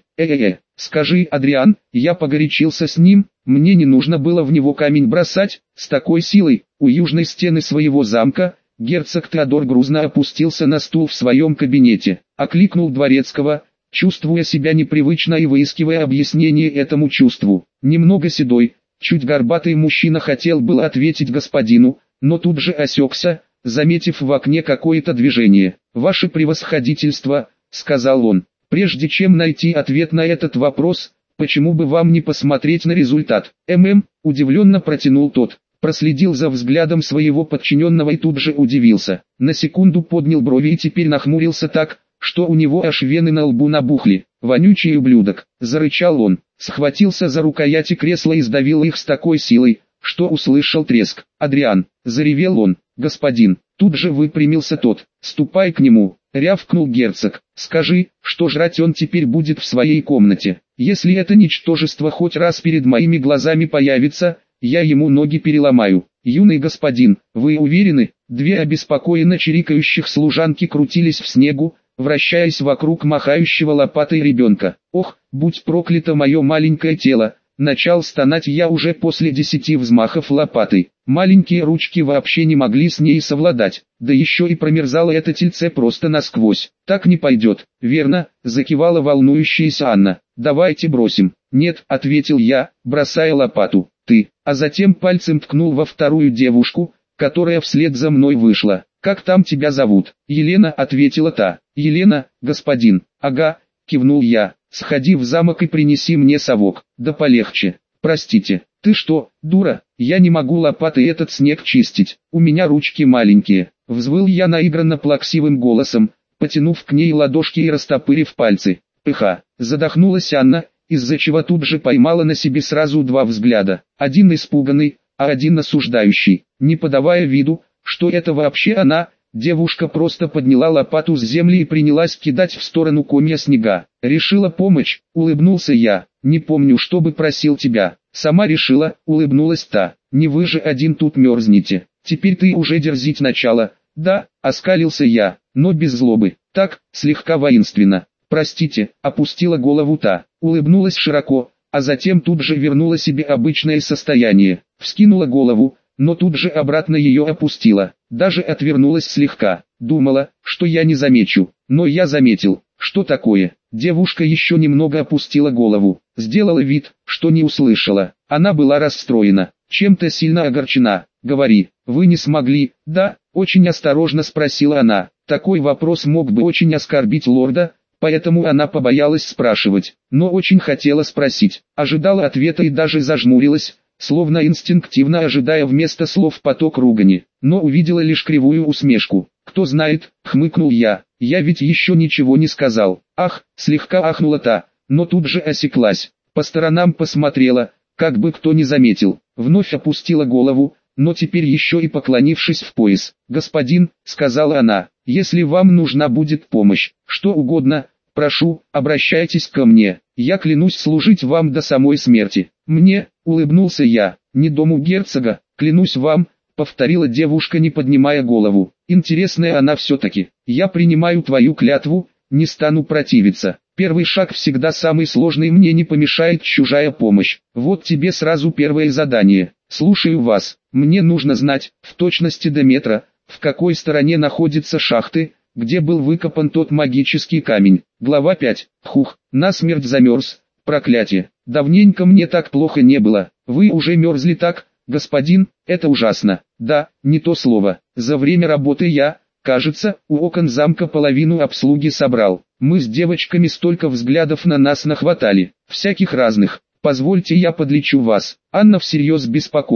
Скажи, Адриан, я погорячился с ним, мне не нужно было в него камень бросать, с такой силой. У южной стены своего замка герцог Теодор грузно опустился на стул в своем кабинете, окликнул дворецкого, чувствуя себя непривычно и выискивая объяснение этому чувству. Немного седой, чуть горбатый мужчина хотел было ответить господину, но тут же осекся, заметив в окне какое-то движение. «Ваше превосходительство», — сказал он, — «прежде чем найти ответ на этот вопрос, почему бы вам не посмотреть на результат?» Удивленно протянул тот, проследил за взглядом своего подчиненного и тут же удивился. На секунду поднял брови и теперь нахмурился так, что у него аж вены на лбу набухли. «Вонючий ублюдок!» — зарычал он, схватился за рукояти кресла и сдавил их с такой силой, что услышал треск. «Адриан!» — заревел он. «Господин!» — тут же выпрямился тот. «Ступай к нему!» — рявкнул герцог. «Скажи, что жрать он теперь будет в своей комнате. Если это ничтожество хоть раз перед моими глазами появится, я ему ноги переломаю». «Юный господин, вы уверены?» Две обеспокоенно чирикающих служанки крутились в снегу, вращаясь вокруг махающего лопатой ребенка. «Ох, будь проклято мое маленькое тело!» Начал стонать я уже после 10 взмахов лопатой. Маленькие ручки вообще не могли с ней совладать, да еще и промерзало это тельце просто насквозь. «Так не пойдет, верно?» — закивала волнующаяся Анна. «Давайте бросим». «Нет», — ответил я, бросая лопату. «Ты», а затем пальцем ткнул во вторую девушку, которая вслед за мной вышла. «Как там тебя зовут?» «Елена», — ответила та. «Елена, господин». «Ага», — кивнул я. «Сходи в замок и принеси мне совок». «Да полегче». «Простите». «Ты что, дура? Я не могу лопатой этот снег чистить. У меня ручки маленькие». Взвыл я наигранно плаксивым голосом, потянув к ней ладошки и растопырив пальцы. «Пыха». Задохнулась Анна, из-за чего тут же поймала на себе сразу два взгляда. Один испуганный, а один осуждающий. Не подавая виду, что это вообще она, девушка просто подняла лопату с земли и принялась кидать в сторону комья снега. «Решила помочь», — улыбнулся я. «Не помню, чтобы просил тебя». «Сама решила», — улыбнулась та. «Не вы же один тут мерзнете. Теперь ты уже дерзить начала». «Да», — оскалился я, но без злобы. Так, слегка воинственно. «Простите», — опустила голову та. Улыбнулась широко, а затем тут же вернула себе обычное состояние. Вскинула голову, но тут же обратно ее опустила. Даже отвернулась слегка. Думала, что я не замечу, но я заметил. «Что такое?» Девушка еще немного опустила голову, сделала вид, что не услышала. Она была расстроена, чем-то сильно огорчена. «Говори, вы не смогли?» «Да», — очень осторожно спросила она. Такой вопрос мог бы очень оскорбить лорда, поэтому она побоялась спрашивать, но очень хотела спросить. Ожидала ответа и даже зажмурилась, словно инстинктивно ожидая вместо слов поток ругани, но увидела лишь кривую усмешку. «Кто знает», — хмыкнул я ведь еще ничего не сказал. «Ах», — слегка ахнула та, но тут же осеклась, по сторонам посмотрела, как бы кто не заметил, вновь опустила голову, но теперь еще и поклонившись в пояс. «Господин», — сказала она, — «если вам нужна будет помощь, что угодно, прошу, обращайтесь ко мне, я клянусь служить вам до самой смерти». «Мне», — улыбнулся я, — «не дому герцога, клянусь вам», — повторила девушка, не поднимая голову. «Интересная она все-таки. Я принимаю твою клятву, не стану противиться. Первый шаг всегда самый сложный, мне не помешает чужая помощь. Вот тебе сразу первое задание. Слушаю вас. Мне нужно знать, в точности до метра, в какой стороне находятся шахты, где был выкопан тот магический камень». Глава 5. Хух, насмерть замерз. Проклятие. Давненько мне так плохо не было. Вы уже мерзли так, господин, это ужасно. Да, не то слово. За время работы я, кажется, у окон замка половину обслуги собрал. Мы с девочками столько взглядов на нас нахватали, всяких разных. Позвольте я подлечу вас. Анна всерьез беспокоится.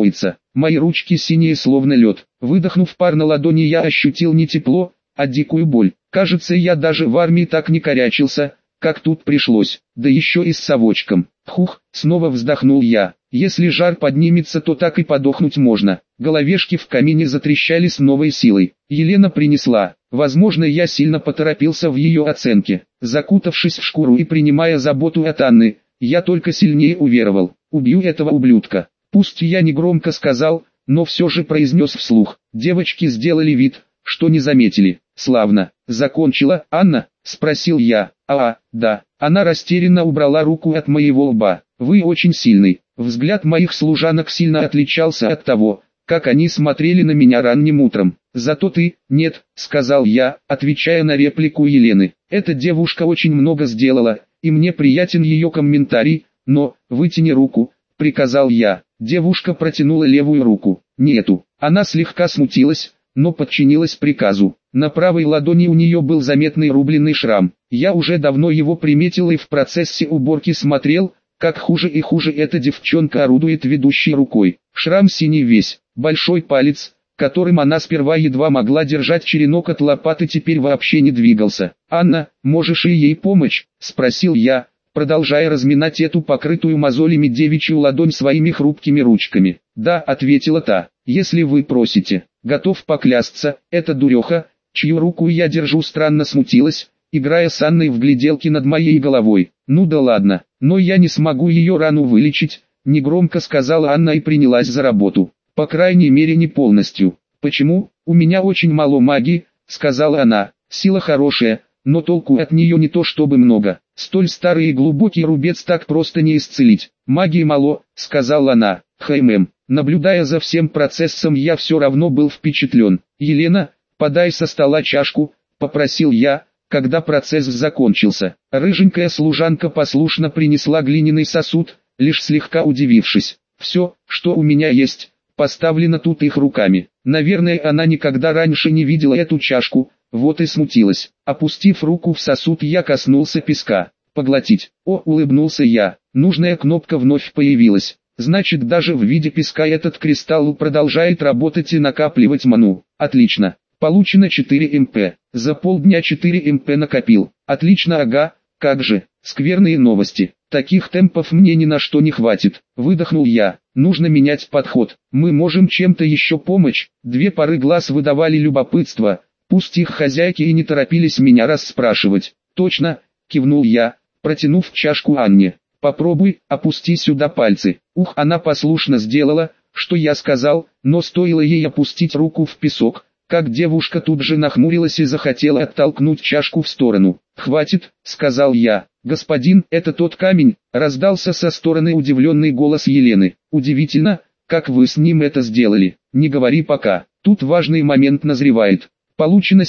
мои ручки синие словно лед. Выдохнув пар на ладони, я ощутил не тепло, а дикую боль. Кажется, я даже в армии так не корячился, как тут пришлось, да еще и с совочком. Хух, снова вздохнул я. Если жар поднимется, то так и подохнуть можно. Головешки в камине затрещали с новой силой. Елена принесла. Возможно, я сильно поторопился в ее оценке. Закутавшись в шкуру и принимая заботу от Анны, я только сильнее уверовал. Убью этого ублюдка. Пусть я не громко сказал, но все же произнес вслух. Девочки сделали вид, что не заметили. Славно. Закончила Анна? Спросил я. Да. Она растерянно убрала руку от моего лба. Вы очень сильный. Взгляд моих служанок сильно отличался от того, как они смотрели на меня ранним утром. Зато ты, нет, сказал я, отвечая на реплику Елены. Эта девушка очень много сделала, и мне приятен ее комментарий, но, вытяни руку, приказал я. Девушка протянула левую руку. Нету. Она слегка смутилась, но подчинилась приказу. На правой ладони у нее был заметный рубленый шрам. Я уже давно его приметил и в процессе уборки смотрел, как хуже и хуже эта девчонка орудует ведущей рукой. Шрам синий весь, большой палец, которым она сперва едва могла держать черенок от лопаты, теперь вообще не двигался. «Анна, можешь и ей помочь?» – спросил я, продолжая разминать эту покрытую мозолями девичью ладонь своими хрупкими ручками. «Да», – ответила та, – «если вы просите». Готов поклясться, эта дуреха, чью руку я держу, странно смутилась, играя с Анной в гляделки над моей головой. «Ну да ладно, но я не смогу ее рану вылечить», – негромко сказала Анна и принялась за работу. «По крайней мере не полностью». «Почему? У меня очень мало магии», – сказала она. «Сила хорошая, но толку от нее не то чтобы много. Столь старый и глубокий рубец так просто не исцелить. Магии мало», – сказала она. Наблюдая за всем процессом, я все равно был впечатлен. «Елена, подай со стола чашку», – попросил я, когда процесс закончился. Рыженькая служанка послушно принесла глиняный сосуд, лишь слегка удивившись. «Все, что у меня есть, поставлено тут их руками». Наверное, она никогда раньше не видела эту чашку, вот и смутилась. Опустив руку в сосуд, я коснулся песка. «Поглотить». «О», – улыбнулся я. Нужная кнопка вновь появилась. Значит, даже в виде песка этот кристалл продолжает работать и накапливать ману. Отлично. Получено 4 МП. За полдня 4 МП накопил. Отлично, ага, как же. Скверные новости. Таких темпов мне ни на что не хватит. Выдохнул я. Нужно менять подход. Мы можем чем-то еще помочь. Две пары глаз выдавали любопытство. Пусть их хозяйки и не торопились меня расспрашивать. Точно, кивнул я, протянув чашку Анне. «Попробуй, опусти сюда пальцы». Ух, она послушно сделала, что я сказал, но стоило ей опустить руку в песок, как девушка тут же нахмурилась и захотела оттолкнуть чашку в сторону. «Хватит», — сказал я. «Господин, это тот камень», — раздался со стороны удивленный голос Елены. «Удивительно, как вы с ним это сделали. Не говори пока, тут важный момент назревает. Получено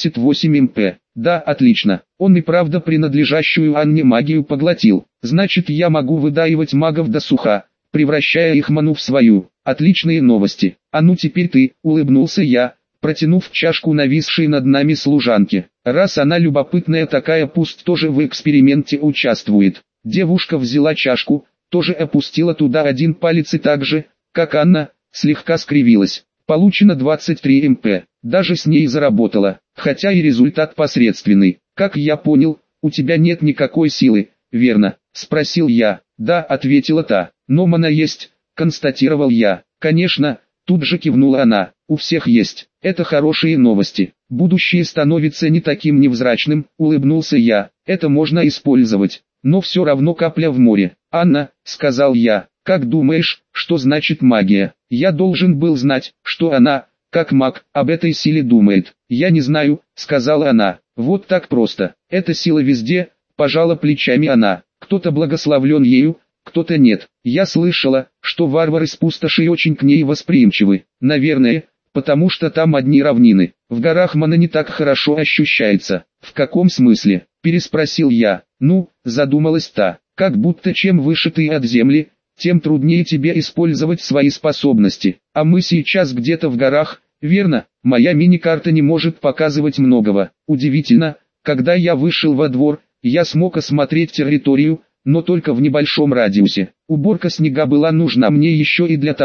78 МП. Да, отлично. Он и правда принадлежащую Анне магию поглотил. Значит, я могу выдаивать магов до суха, превращая их ману в свою. Отличные новости. А ну теперь ты», — улыбнулся я, протянув чашку нависшей над нами служанке. «Раз она любопытная такая, пусть тоже в эксперименте участвует». Девушка взяла чашку, тоже опустила туда один палец и так же, как Анна, слегка скривилась. Получено 23 МП. Даже с ней заработала, хотя и результат посредственный. «Как я понял, у тебя нет никакой силы, верно?» – спросил я. «Да», – ответила та. «Но мана есть», – констатировал я. «Конечно», – тут же кивнула она. «У всех есть. Это хорошие новости. Будущее становится не таким невзрачным», – улыбнулся я. «Это можно использовать, но все равно капля в море». «Анна», – сказал я, – «как думаешь, что значит магия?» Я должен был знать, что она, как маг, об этой силе думает. «Я не знаю», — сказала она. «Вот так просто. Эта сила везде», — пожала плечами она. «Кто-то благословлен ею, кто-то нет. Я слышала, что варвары с пустоши очень к ней восприимчивы. Наверное, потому что там одни равнины. В горах мана не так хорошо ощущается». «В каком смысле?» — переспросил я. «Ну», — задумалась та, — «как будто чем выше ты от земли, тем труднее тебе использовать свои способности. А мы сейчас где-то в горах, верно? Моя мини-карта не может показывать многого. Удивительно, когда я вышел во двор, я смог осмотреть территорию, но только в небольшом радиусе. Уборка снега была нужна мне еще и для того,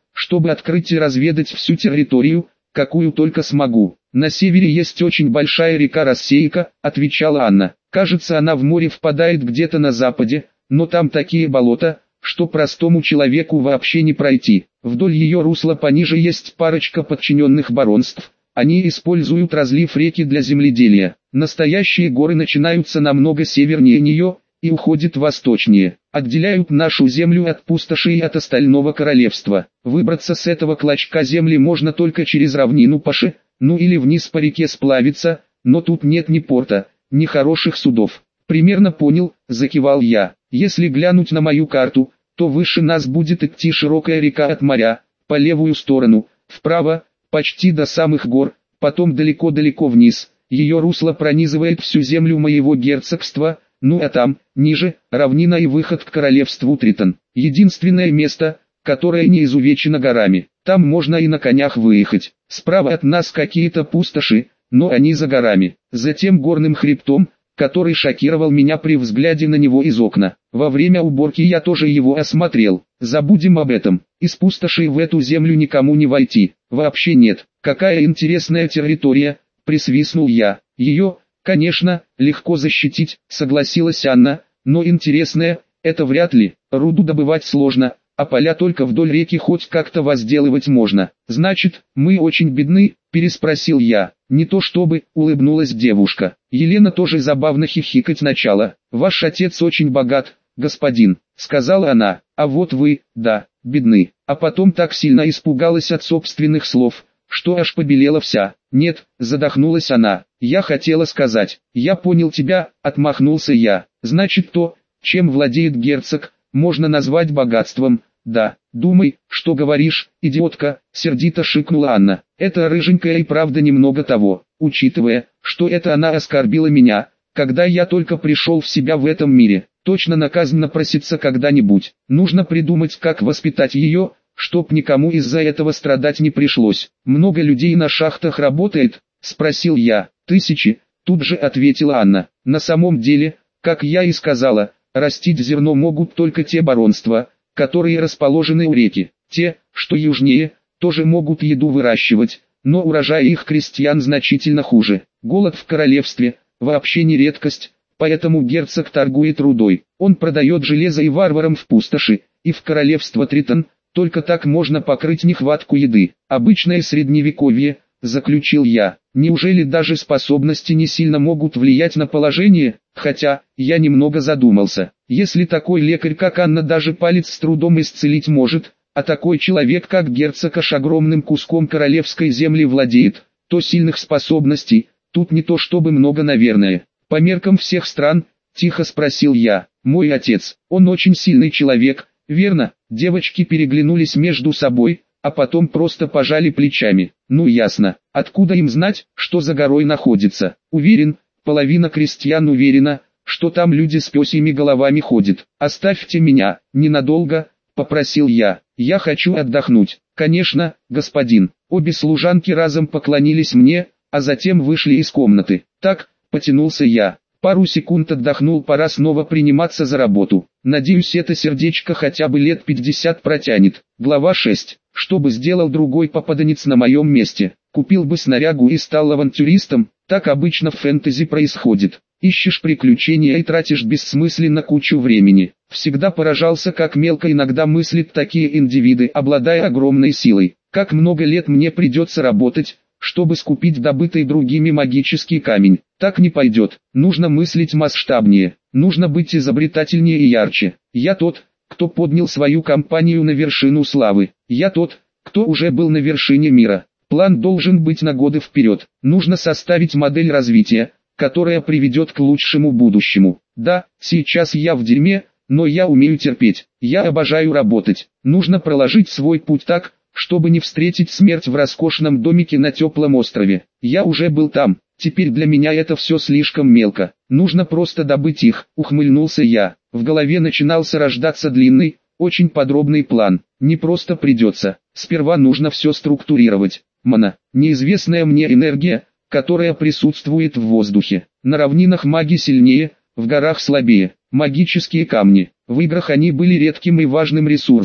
чтобы открыть и разведать всю территорию, какую только смогу. На севере есть очень большая река Рассейка, отвечала Анна. Кажется, она в море впадает где-то на западе, но там такие болота, что простому человеку вообще не пройти. Вдоль ее русла пониже есть парочка подчиненных баронств. Они используют разлив реки для земледелия. Настоящие горы начинаются намного севернее нее и уходят восточнее, отделяют нашу землю от пустоши и от остального королевства. Выбраться с этого клочка земли можно только через равнину Паши, ну или вниз по реке сплавиться, но тут нет ни порта, ни хороших судов. Примерно понял, закивал я. Если глянуть на мою карту, то выше нас будет идти широкая река от моря, по левую сторону, вправо, почти до самых гор, потом далеко-далеко вниз. Ее русло пронизывает всю землю моего герцогства, ну а там, ниже, равнина и выход к королевству Тритон. Единственное место, которое не изувечено горами. Там можно и на конях выехать. Справа от нас какие-то пустоши, но они за горами. Затем горным хребтом, который шокировал меня при взгляде на него из окна. Во время уборки я тоже его осмотрел. Забудем об этом. Из пустоши в эту землю никому не войти. Вообще нет. Какая интересная территория, присвистнул я. Ее, конечно, легко защитить, согласилась Анна, но интересная, это вряд ли. Руду добывать сложно, а поля только вдоль реки хоть как-то возделывать можно. Значит, мы очень бедны, переспросил я. Не то чтобы, улыбнулась девушка. Елена тоже забавно хихикать начала. Ваш отец очень богат, господин, сказала она, а вот вы, да, бедны. А потом так сильно испугалась от собственных слов, что аж побелела вся. Нет, задохнулась она. Я хотела сказать, я понял тебя, отмахнулся я. Значит то, чем владеет герцог, можно назвать богатством. Да, думай, что говоришь, идиотка, сердито шикнула Анна. Эта рыженькая и правда немного того, учитывая, что это она оскорбила меня, когда я только пришел в себя в этом мире. Точно наказано проситься когда-нибудь. Нужно придумать, как воспитать ее, чтоб никому из-за этого страдать не пришлось. Много людей на шахтах работает, спросил я. Тысячи, тут же ответила Анна. На самом деле, как я и сказала, растить зерно могут только те баронства, которые расположены у реки. Те, что южнее, тоже могут еду выращивать, но урожай их крестьян значительно хуже. Голод в королевстве вообще не редкость, поэтому герцог торгует рудой. Он продает железо и варварам в пустоши, и в королевство Тритон. Только так можно покрыть нехватку еды. Обычное средневековье, заключил я. Неужели даже способности не сильно могут влиять на положение? Хотя, я немного задумался. Если такой лекарь как Анна даже палец с трудом исцелить может, а такой человек как герцог аж огромным куском королевской земли владеет, то сильных способностей, тут не то чтобы много, наверное. По меркам всех стран, тихо спросил я. Мой отец, он очень сильный человек, верно? Девочки переглянулись между собой, а потом просто пожали плечами. Ну ясно, откуда им знать, что за горой находится? Уверен, половина крестьян уверена, что там люди с пёсьими головами ходят. Оставьте меня, ненадолго, попросил я. Я хочу отдохнуть. Конечно, господин. Обе служанки разом поклонились мне, а затем вышли из комнаты. Так, потянулся я. Пару секунд отдохнул, пора снова приниматься за работу. Надеюсь, это сердечко хотя бы лет 50 протянет. Глава 6. Что бы сделал другой попаданец на моем месте? Купил бы снарягу и стал авантюристом? Так обычно в фэнтези происходит. Ищешь приключения и тратишь бессмысленно кучу времени. Всегда поражался, как мелко иногда мыслят такие индивиды, обладая огромной силой. Как много лет мне придется работать, чтобы скупить добытый другими магический камень. Так не пойдет. Нужно мыслить масштабнее. Нужно быть изобретательнее и ярче. Я тот, кто поднял свою компанию на вершину славы. Я тот, кто уже был на вершине мира. План должен быть на годы вперед. Нужно составить модель развития, которая приведет к лучшему будущему. Да, сейчас я в дерьме, но я умею терпеть. Я обожаю работать. Нужно проложить свой путь так, чтобы не встретить смерть в роскошном домике на теплом острове. Я уже был там. Теперь для меня это все слишком мелко. Нужно просто добыть их, ухмыльнулся я. В голове начинался рождаться длинный, очень подробный план. Не просто придется. Сперва нужно все структурировать. Мана, неизвестная мне энергия, которая присутствует в воздухе. На равнинах маги сильнее, в горах слабее. Магические камни. В играх они были редким и важным ресурсом.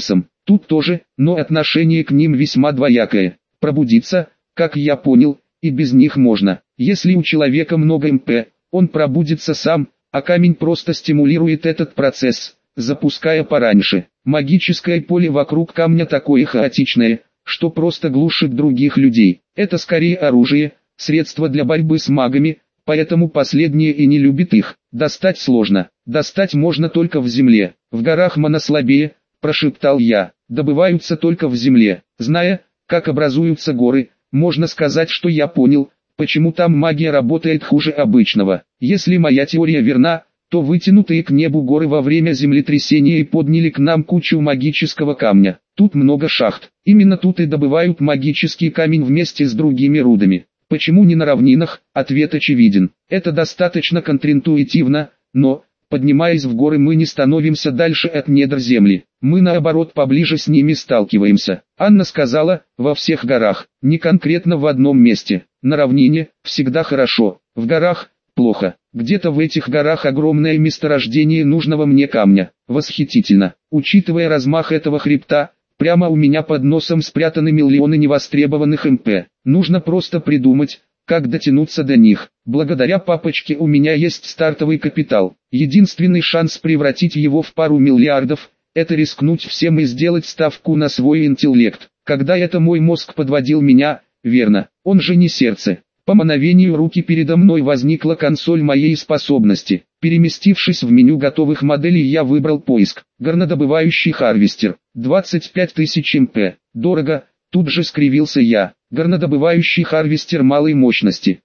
Тут тоже, но отношение к ним весьма двоякое. Пробудиться, как я понял, и без них можно. Если у человека много МП, он пробудится сам, а камень просто стимулирует этот процесс, запуская пораньше. Магическое поле вокруг камня такое хаотичное, что просто глушит других людей. Это скорее оружие, средство для борьбы с магами, поэтому последние и не любят их. Достать сложно. Достать можно только в земле. В горах мана слабее, прошептал я. Добываются только в земле. Зная, как образуются горы, можно сказать, что я понял, почему там магия работает хуже обычного. Если моя теория верна, то вытянутые к небу горы во время землетрясения и подняли к нам кучу магического камня. Тут много шахт. Именно тут и добывают магический камень вместе с другими рудами. Почему не на равнинах? Ответ очевиден. Это достаточно контринтуитивно, но, поднимаясь в горы, мы не становимся дальше от недр земли. Мы наоборот поближе с ними сталкиваемся. Анна сказала, во всех горах, не конкретно в одном месте. На равнине всегда хорошо, в горах плохо. Где-то в этих горах огромное месторождение нужного мне камня. Восхитительно. Учитывая размах этого хребта, прямо у меня под носом спрятаны миллионы невостребованных МП. Нужно просто придумать, как дотянуться до них. Благодаря папочке у меня есть стартовый капитал. Единственный шанс превратить его в пару миллиардов – это рискнуть всем и сделать ставку на свой интеллект. Когда это мой мозг подводил меня, верно, он же не сердце. По мановению руки передо мной возникла консоль моей способности. Переместившись в меню готовых моделей, я выбрал поиск. Горнодобывающий харвестер. 25 тысяч МП. Дорого, тут же скривился я. Горнодобывающий харвестер малой мощности.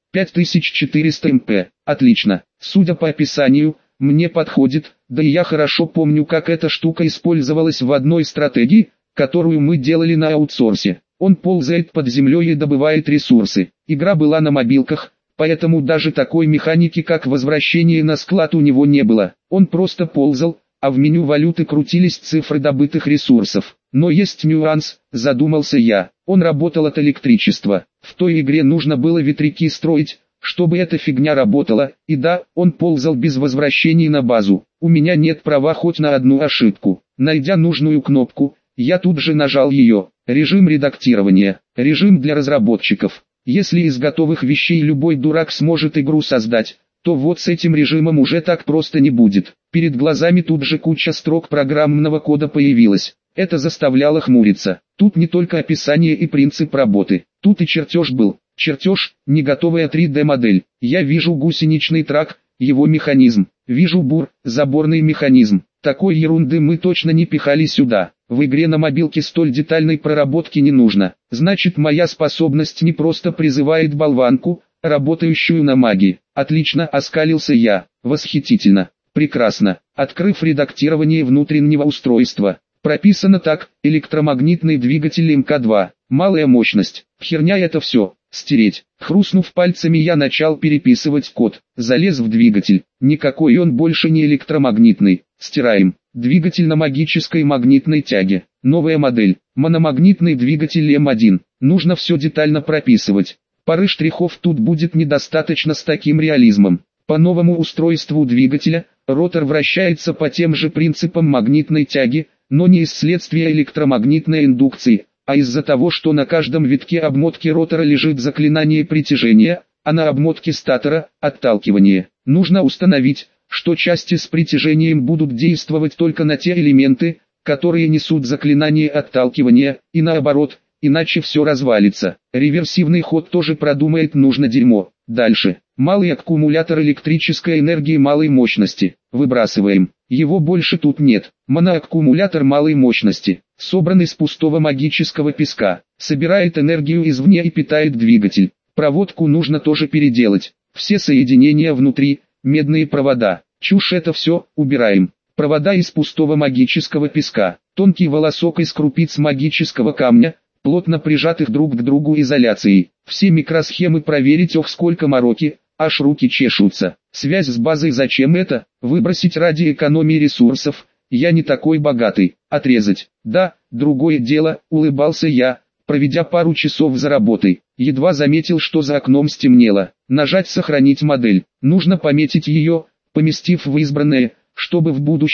5400 МП. Отлично. Судя по описанию, мне подходит, да и я хорошо помню, как эта штука использовалась в одной стратегии, которую мы делали на аутсорсе. Он ползает под землей и добывает ресурсы. Игра была на мобилках, поэтому даже такой механики, как возвращение на склад, у него не было. Он просто ползал, а в меню валюты крутились цифры добытых ресурсов. Но есть нюанс, задумался я. Он работал от электричества. В той игре нужно было ветряки строить, чтобы эта фигня работала, и да, он ползал без возвращений на базу. У меня нет права хоть на одну ошибку. Найдя нужную кнопку, я тут же нажал ее. Режим редактирования. Режим для разработчиков. Если из готовых вещей любой дурак сможет игру создать, то вот с этим режимом уже так просто не будет. Перед глазами тут же куча строк программного кода появилась. Это заставляло хмуриться. Тут не только описание и принцип работы. Тут и чертеж был. Чертеж, не готовая 3D-модель. Я вижу гусеничный трак, его механизм. Вижу бур, заборный механизм. Такой ерунды мы точно не пихали сюда. В игре на мобилке столь детальной проработки не нужно. Значит, моя способность не просто призывает болванку, работающую на магии. Отлично, оскалился я. Восхитительно. Прекрасно. Открыв редактирование внутреннего устройства. Прописано так: электромагнитный двигатель МК-2. Малая мощность. Херня это все. Стереть. Хрустнув пальцами, я начал переписывать код. Залез в двигатель. Никакой он больше не электромагнитный. Стираем. Двигатель на магической магнитной тяге. Новая модель. Мономагнитный двигатель М1. Нужно все детально прописывать. Пары штрихов тут будет недостаточно с таким реализмом. По новому устройству двигателя, ротор вращается по тем же принципам магнитной тяги, но не из следствия электромагнитной индукции, а из-за того, что на каждом витке обмотки ротора лежит заклинание притяжения, а на обмотке статора – отталкивание. Нужно установить, что части с притяжением будут действовать только на те элементы, которые несут заклинание отталкивания, и наоборот, иначе все развалится. Реверсивный ход тоже продумает нужно дерьмо. Дальше. Малый аккумулятор электрической энергии малой мощности. Выбрасываем. Его больше тут нет. Моноаккумулятор малой мощности. Собран из пустого магического песка. Собирает энергию извне и питает двигатель. Проводку нужно тоже переделать. Все соединения внутри, медные провода. Чушь это все, убираем. Провода из пустого магического песка. Тонкий волосок из крупиц магического камня, плотно прижатых друг к другу изоляцией. Все микросхемы проверить, ох сколько мороки, аж руки чешутся. Связь с базой зачем это? Выбросить ради экономии ресурсов. Я не такой богатый. Отрезать. Да, другое дело, улыбался я, проведя пару часов за работой. Едва заметил, что за окном стемнело. Нажать «Сохранить модель». Нужно пометить ее, поместив в избранное, чтобы в будущем,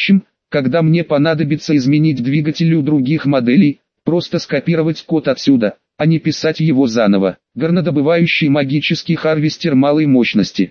Когда мне понадобится изменить двигатели у других моделей, просто скопировать код отсюда, а не писать его заново. Горнодобывающий магический харвестер малой мощности.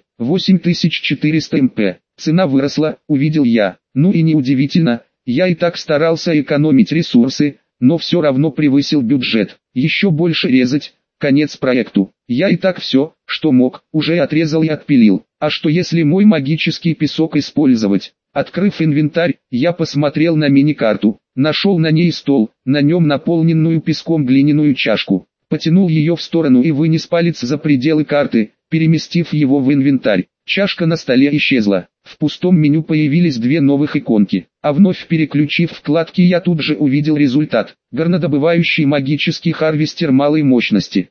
8400 МП. Цена выросла, увидел я. Ну и неудивительно, я и так старался экономить ресурсы, но все равно превысил бюджет. Еще больше резать, конец проекту. Я и так все, что мог, уже отрезал и отпилил. А что если мой магический песок использовать? Открыв инвентарь, я посмотрел на мини-карту, нашел на ней стол, на нем наполненную песком глиняную чашку. Потянул ее в сторону и вынес палец за пределы карты, переместив его в инвентарь. Чашка на столе исчезла. В пустом меню появились две новых иконки, а вновь переключив вкладки, я тут же увидел результат. Горнодобывающий магический харвестер малой мощности.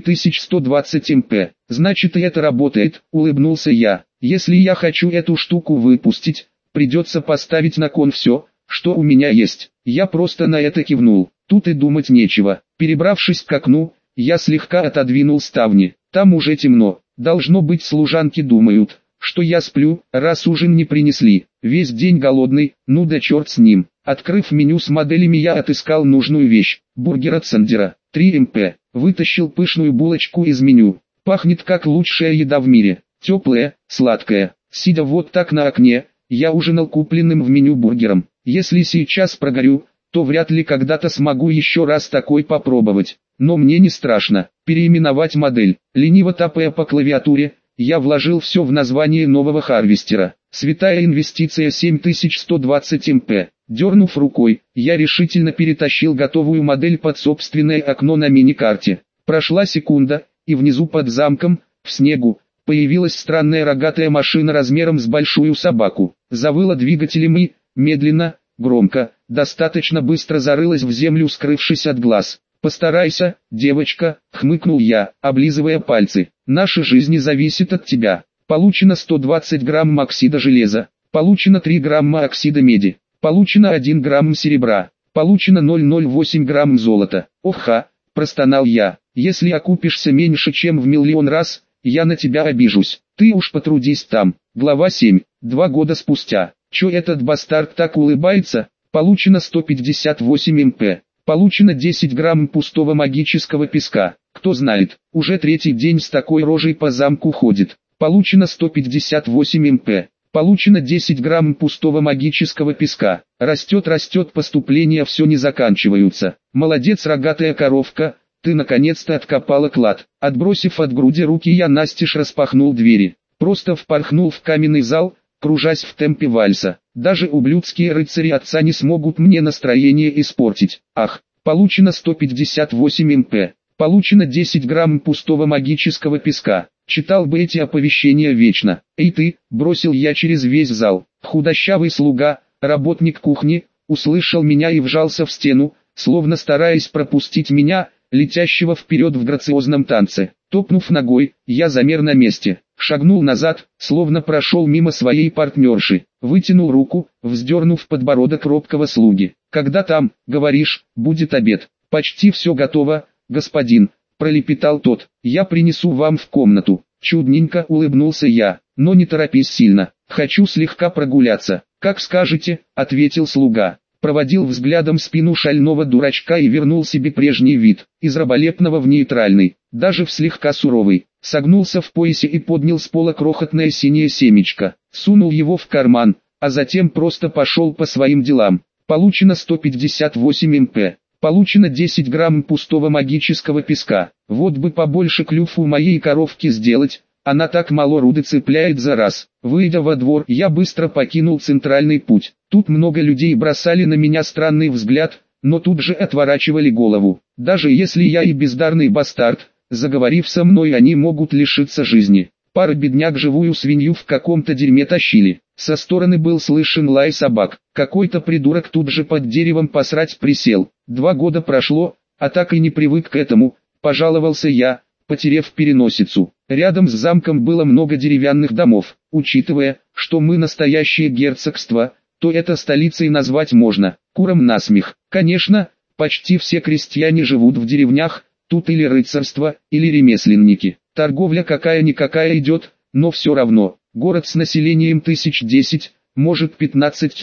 7120 МП. Значит, и это работает, улыбнулся я. Если я хочу эту штуку выпустить, придется поставить на кон все, что у меня есть. Я просто на это кивнул. Тут и думать нечего. Перебравшись к окну, я слегка отодвинул ставни. Там уже темно. Должно быть, служанки думают, что я сплю, раз ужин не принесли. Весь день голодный, ну да черт с ним. Открыв меню с моделями, я отыскал нужную вещь. Бургер от Сандера. 3 МП. Вытащил пышную булочку из меню. Пахнет как лучшая еда в мире. Теплая, сладкая. Сидя вот так на окне, я ужинал купленным в меню бургером. Если сейчас прогорю, то вряд ли когда-то смогу еще раз такой попробовать. Но мне не страшно. Переименовать модель. Лениво тапая по клавиатуре, я вложил все в название нового харвестера. Святая инвестиция 7120 МП. Дернув рукой, я решительно перетащил готовую модель под собственное окно на мини-карте. Прошла секунда, и внизу под замком, в снегу, появилась странная рогатая машина размером с большую собаку. Завыла двигателем и, медленно, громко, достаточно быстро зарылась в землю, скрывшись от глаз. «Постарайся, девочка», — хмыкнул я, облизывая пальцы. «Наши жизни зависят от тебя. Получено 120 грамм оксида железа. Получено 3 грамма оксида меди. Получено 1 грамм серебра. Получено 0,08 грамм золота». «Оха», — простонал я, — «если окупишься меньше, чем в миллион раз, я на тебя обижусь. Ты уж потрудись там». Глава 7. 2 года спустя. Чё этот бастард так улыбается? Получено 158 МП. Получено 10 грамм пустого магического песка. Кто знает, уже третий день с такой рожей по замку ходит. Получено 158 МП. Получено 10 грамм пустого магического песка. Растет поступления, все не заканчиваются. Молодец, рогатая коровка, ты наконец-то откопала клад. Отбросив от груди руки, я настежь распахнул двери. Просто впорхнул в каменный зал, кружась в темпе вальса. Даже ублюдские рыцари отца не смогут мне настроение испортить. Ах, получено 158 МП. Получено 10 грамм пустого магического песка. Читал бы эти оповещения вечно. «Эй ты», — бросил я через весь зал. Худощавый слуга, работник кухни, услышал меня и вжался в стену, словно стараясь пропустить меня, летящего вперед в грациозном танце. Топнув ногой, я замер на месте. Шагнул назад, словно прошел мимо своей партнерши. Вытянул руку, вздернув подбородок робкого слуги. «Когда там, говоришь, будет обед?» «Почти все готово, господин», — пролепетал тот. «Я принесу вам в комнату». Чудненько улыбнулся я, но не торопись сильно. «Хочу слегка прогуляться». «Как скажете», — ответил слуга. Проводил взглядом спину шального дурачка и вернул себе прежний вид, из раболепного в нейтральный, даже в слегка суровый. Согнулся в поясе и поднял с пола крохотное синее семечко, сунул его в карман, а затем просто пошел по своим делам. Получено 158 МП. Получено 10 грамм пустого магического песка. Вот бы побольше клюв у моей коровки сделать, она так мало руды цепляет за раз. Выйдя во двор, я быстро покинул центральный путь. Тут много людей бросали на меня странный взгляд, но тут же отворачивали голову. Даже если я и бездарный бастард, заговорив со мной, они могут лишиться жизни. Пара бедняк живую свинью в каком-то дерьме тащили. Со стороны был слышен лай собак. Какой-то придурок тут же под деревом посрать присел. 2 года прошло, а так и не привык к этому, пожаловался я, потеряв переносицу. Рядом с замком было много деревянных домов. Учитывая, что мы настоящее герцогство, то это столицей назвать можно. Курам насмех. Конечно, почти все крестьяне живут в деревнях, тут или рыцарство, или ремесленники. Торговля какая-никакая идет, но все равно. Город с населением 1010, может 15 тьфу.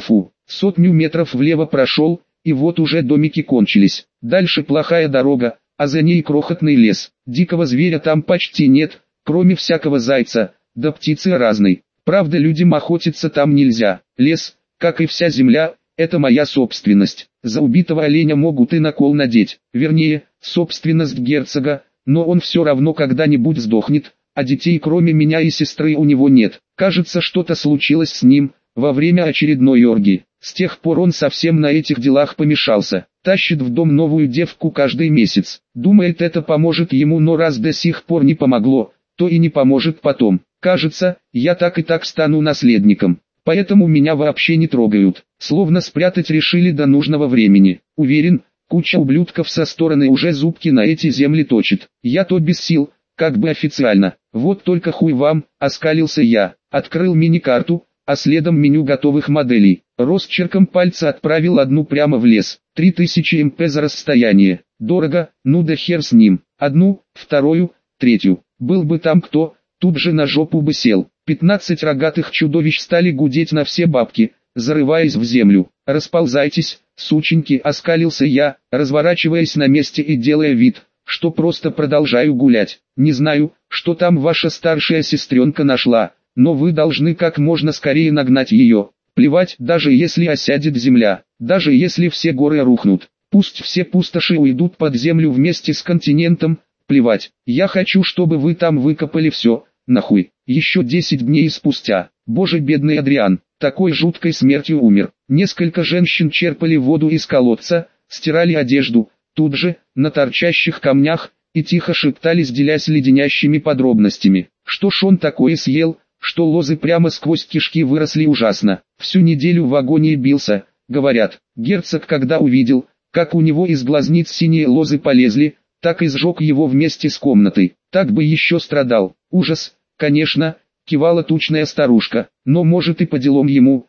100 метров влево прошел, и вот уже домики кончились. Дальше плохая дорога, а за ней крохотный лес. Дикого зверя там почти нет, кроме всякого зайца, да птицы разной. Правда, людям охотиться там нельзя. Лес, как и вся земля, это моя собственность. За убитого оленя могут и на кол надеть, вернее, собственность герцога, но он все равно когда-нибудь сдохнет, а детей кроме меня и сестры у него нет. Кажется, что-то случилось с ним во время очередной оргии. С тех пор он совсем на этих делах помешался. Тащит в дом новую девку каждый месяц. Думает, это поможет ему, но раз до сих пор не помогло, то и не поможет потом. Кажется, я так и так стану наследником. Поэтому меня вообще не трогают. Словно спрятать решили до нужного времени. Уверен, куча ублюдков со стороны уже зубки на эти земли точит. Я-то без сил, как бы официально. Вот только хуй вам, оскалился я. Открыл мини-карту, а следом меню готовых моделей. Росчерком пальца отправил одну прямо в лес. 3000 МП за расстояние. Дорого, ну да хер с ним. Одну, вторую, третью. Был бы там кто, тут же на жопу бы сел. 15 рогатых чудовищ стали гудеть на все бабки, зарываясь в землю. «Расползайтесь, сученьки!» — оскалился я, разворачиваясь на месте и делая вид, что просто продолжаю гулять. «Не знаю, что там ваша старшая сестренка нашла, но вы должны как можно скорее нагнать ее. Плевать, даже если осядет земля, даже если все горы рухнут, пусть все пустоши уйдут под землю вместе с континентом, плевать. Я хочу, чтобы вы там выкопали все, нахуй». Еще 10 дней спустя, боже, бедный Адриан, такой жуткой смертью умер. Несколько женщин черпали воду из колодца, стирали одежду, тут же, на торчащих камнях, и тихо шептались, делясь леденящими подробностями. Что ж он такое съел, что лозы прямо сквозь кишки выросли ужасно. Всю неделю в агонии бился, говорят. Герцог, когда увидел, как у него из глазниц синие лозы полезли, так и сжег его вместе с комнатой. Так бы еще страдал. Ужас. «Конечно», — кивала тучная старушка, «но может и по делам ему,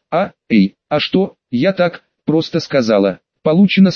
а что, я так, просто сказала. Получено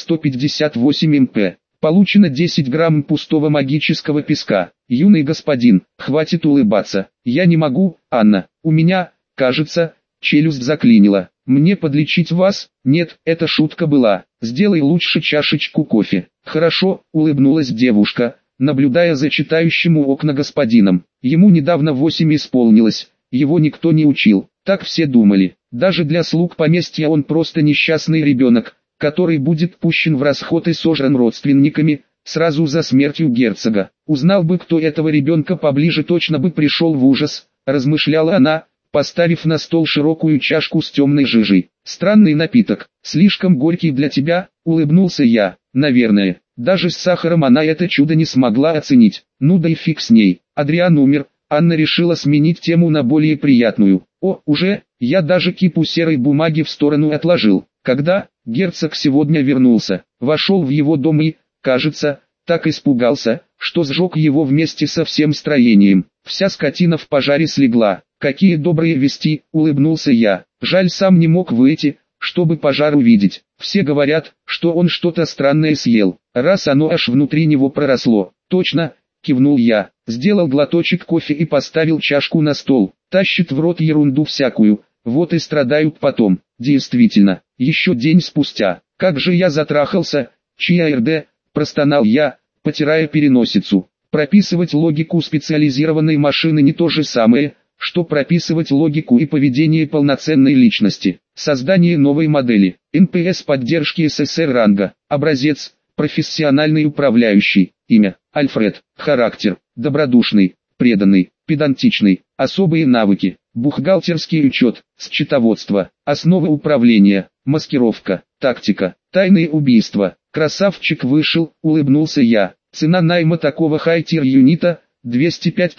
158 МП, получено 10 грамм пустого магического песка. Юный господин, хватит улыбаться, я не могу, Анна, у меня, кажется, челюсть заклинила. Мне подлечить вас? Нет, это шутка была, сделай лучше чашечку кофе». «Хорошо», — улыбнулась девушка, наблюдая за читающим у окна господином. Ему недавно 8 исполнилось, его никто не учил, так все думали. Даже для слуг поместья он просто несчастный ребенок, который будет пущен в расход и сожран родственниками, сразу за смертью герцога. Узнал бы кто этого ребенка поближе, точно бы пришел в ужас, размышляла она, поставив на стол широкую чашку с темной жижей. «Странный напиток, слишком горький для тебя», — улыбнулся я. «Наверное, даже с сахаром она это чудо не смогла оценить. Ну да и фиг с ней. Адриан умер». Анна решила сменить тему на более приятную. «О, уже, я даже кипу серой бумаги в сторону отложил. Когда герцог сегодня вернулся, вошел в его дом и, кажется, так испугался, что сжег его вместе со всем строением. Вся скотина в пожаре слегла. Какие добрые вести», — улыбнулся я. «Жаль, сам не мог выйти, чтобы пожар увидеть. Все говорят, что он что-то странное съел, раз оно аж внутри него проросло». «Точно», — кивнул я, сделал глоточек кофе и поставил чашку на стол. «Тащит в рот ерунду всякую, вот и страдают потом». Действительно, еще день спустя, как же я затрахался, ЧРД, простонал я, потирая переносицу. Прописывать логику специализированной машины не то же самое, что прописывать логику и поведение полноценной личности. Создание новой модели, НПС поддержки СССР ранга, образец, профессиональный управляющий, имя, Альфред, характер, добродушный, преданный, педантичный, особые навыки, бухгалтерский учет, счетоводство, основы управления, маскировка, тактика, тайные убийства. Красавчик вышел, улыбнулся я. Цена найма такого хай-тир юнита – 205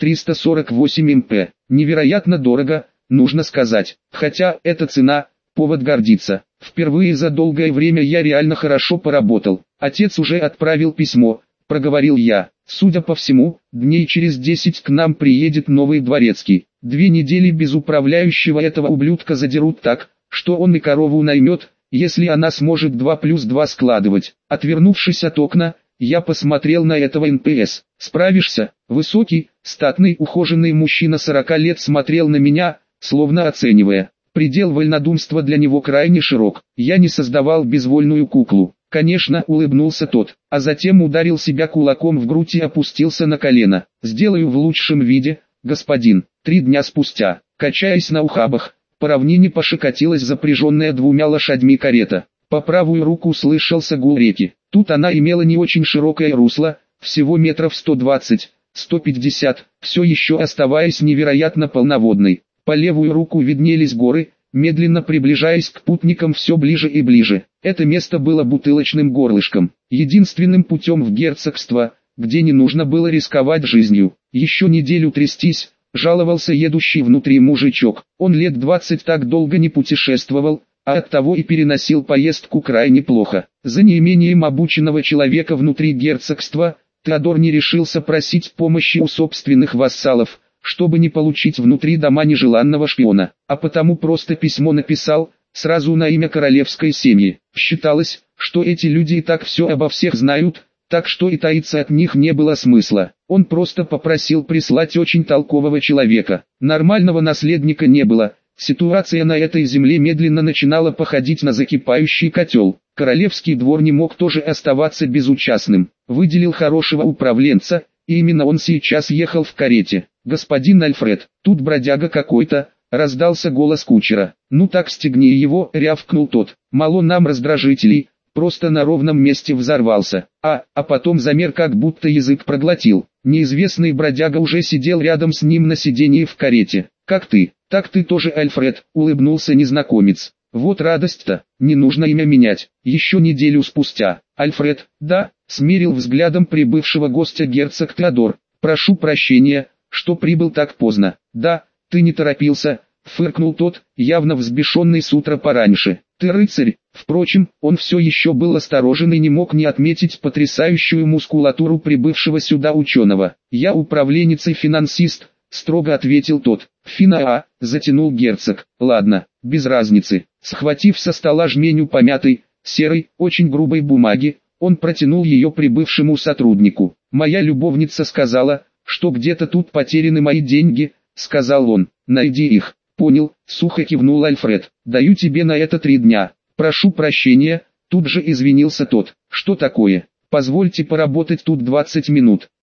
348 МП. Невероятно дорого, нужно сказать. Хотя эта цена – повод гордиться. Впервые за долгое время я реально хорошо поработал. Отец уже отправил письмо, проговорил я. Судя по всему, дней через 10 к нам приедет новый дворецкий. 2 недели без управляющего этого ублюдка задерут так, что он и корову наймет, если она сможет 2+2 складывать. Отвернувшись от окна, я посмотрел на этого НПС. «Справишься?» Высокий, статный, ухоженный мужчина 40 лет смотрел на меня, словно оценивая. Предел вольнодумства для него крайне широк. Я не создавал безвольную куклу. Конечно, улыбнулся тот, а затем ударил себя кулаком в грудь и опустился на колено. Сделаю в лучшем виде, господин. 3 дня спустя, качаясь на ухабах, по равнине пошикотилась запряженная 2 лошадьми карета. По правую руку слышался гул реки. Тут она имела не очень широкое русло, всего метров 120-150, все еще оставаясь невероятно полноводной. По левую руку виднелись горы, медленно приближаясь к путникам все ближе и ближе. Это место было бутылочным горлышком, единственным путем в герцогство, где не нужно было рисковать жизнью. Еще неделю трястись, жаловался едущий внутри мужичок. Он лет 20 так долго не путешествовал, а оттого и переносил поездку крайне плохо. За неимением обученного человека внутри герцогства, Теодор не решился просить помощи у собственных вассалов, чтобы не получить внутри дома нежеланного шпиона, а потому просто письмо написал, сразу на имя королевской семьи. Считалось, что эти люди и так все обо всех знают, так что и таиться от них не было смысла. Он просто попросил прислать очень толкового человека. Нормального наследника не было. Ситуация на этой земле медленно начинала походить на закипающий котел. Королевский двор не мог тоже оставаться безучастным. Выделил хорошего управленца, и именно он сейчас ехал в карете. «Господин Альфред, тут бродяга какой-то», — раздался голос кучера. «Ну так стегни его», — рявкнул тот. «Мало нам раздражителей». Просто на ровном месте взорвался, а потом замер, как будто язык проглотил. Неизвестный бродяга уже сидел рядом с ним на сиденье в карете. «Как ты? Так ты тоже Альфред», — улыбнулся незнакомец. «Вот радость-то, не нужно имя менять». Еще неделю спустя. «Альфред, да», — смерил взглядом прибывшего гостя герцог Теодор. «Прошу прощения, что прибыл так поздно». «Да, ты не торопился», — фыркнул тот, явно взбешенный с утра пораньше. «Ты рыцарь». Впрочем, он все еще был осторожен и не мог не отметить потрясающую мускулатуру прибывшего сюда ученого. «Я управленец и финансист», — строго ответил тот. «Фина-а», — затянул герцог. «Ладно, без разницы». Схватив со стола жменю помятой, серой, очень грубой бумаги, он протянул ее прибывшему сотруднику. «Моя любовница сказала, что где-то тут потеряны мои деньги», — сказал он. «Найди их». «Понял», — сухо кивнул Альфред. «Даю тебе на это 3 дня». «Прошу прощения», — тут же извинился тот. «Что такое? Позвольте поработать тут 20 минут».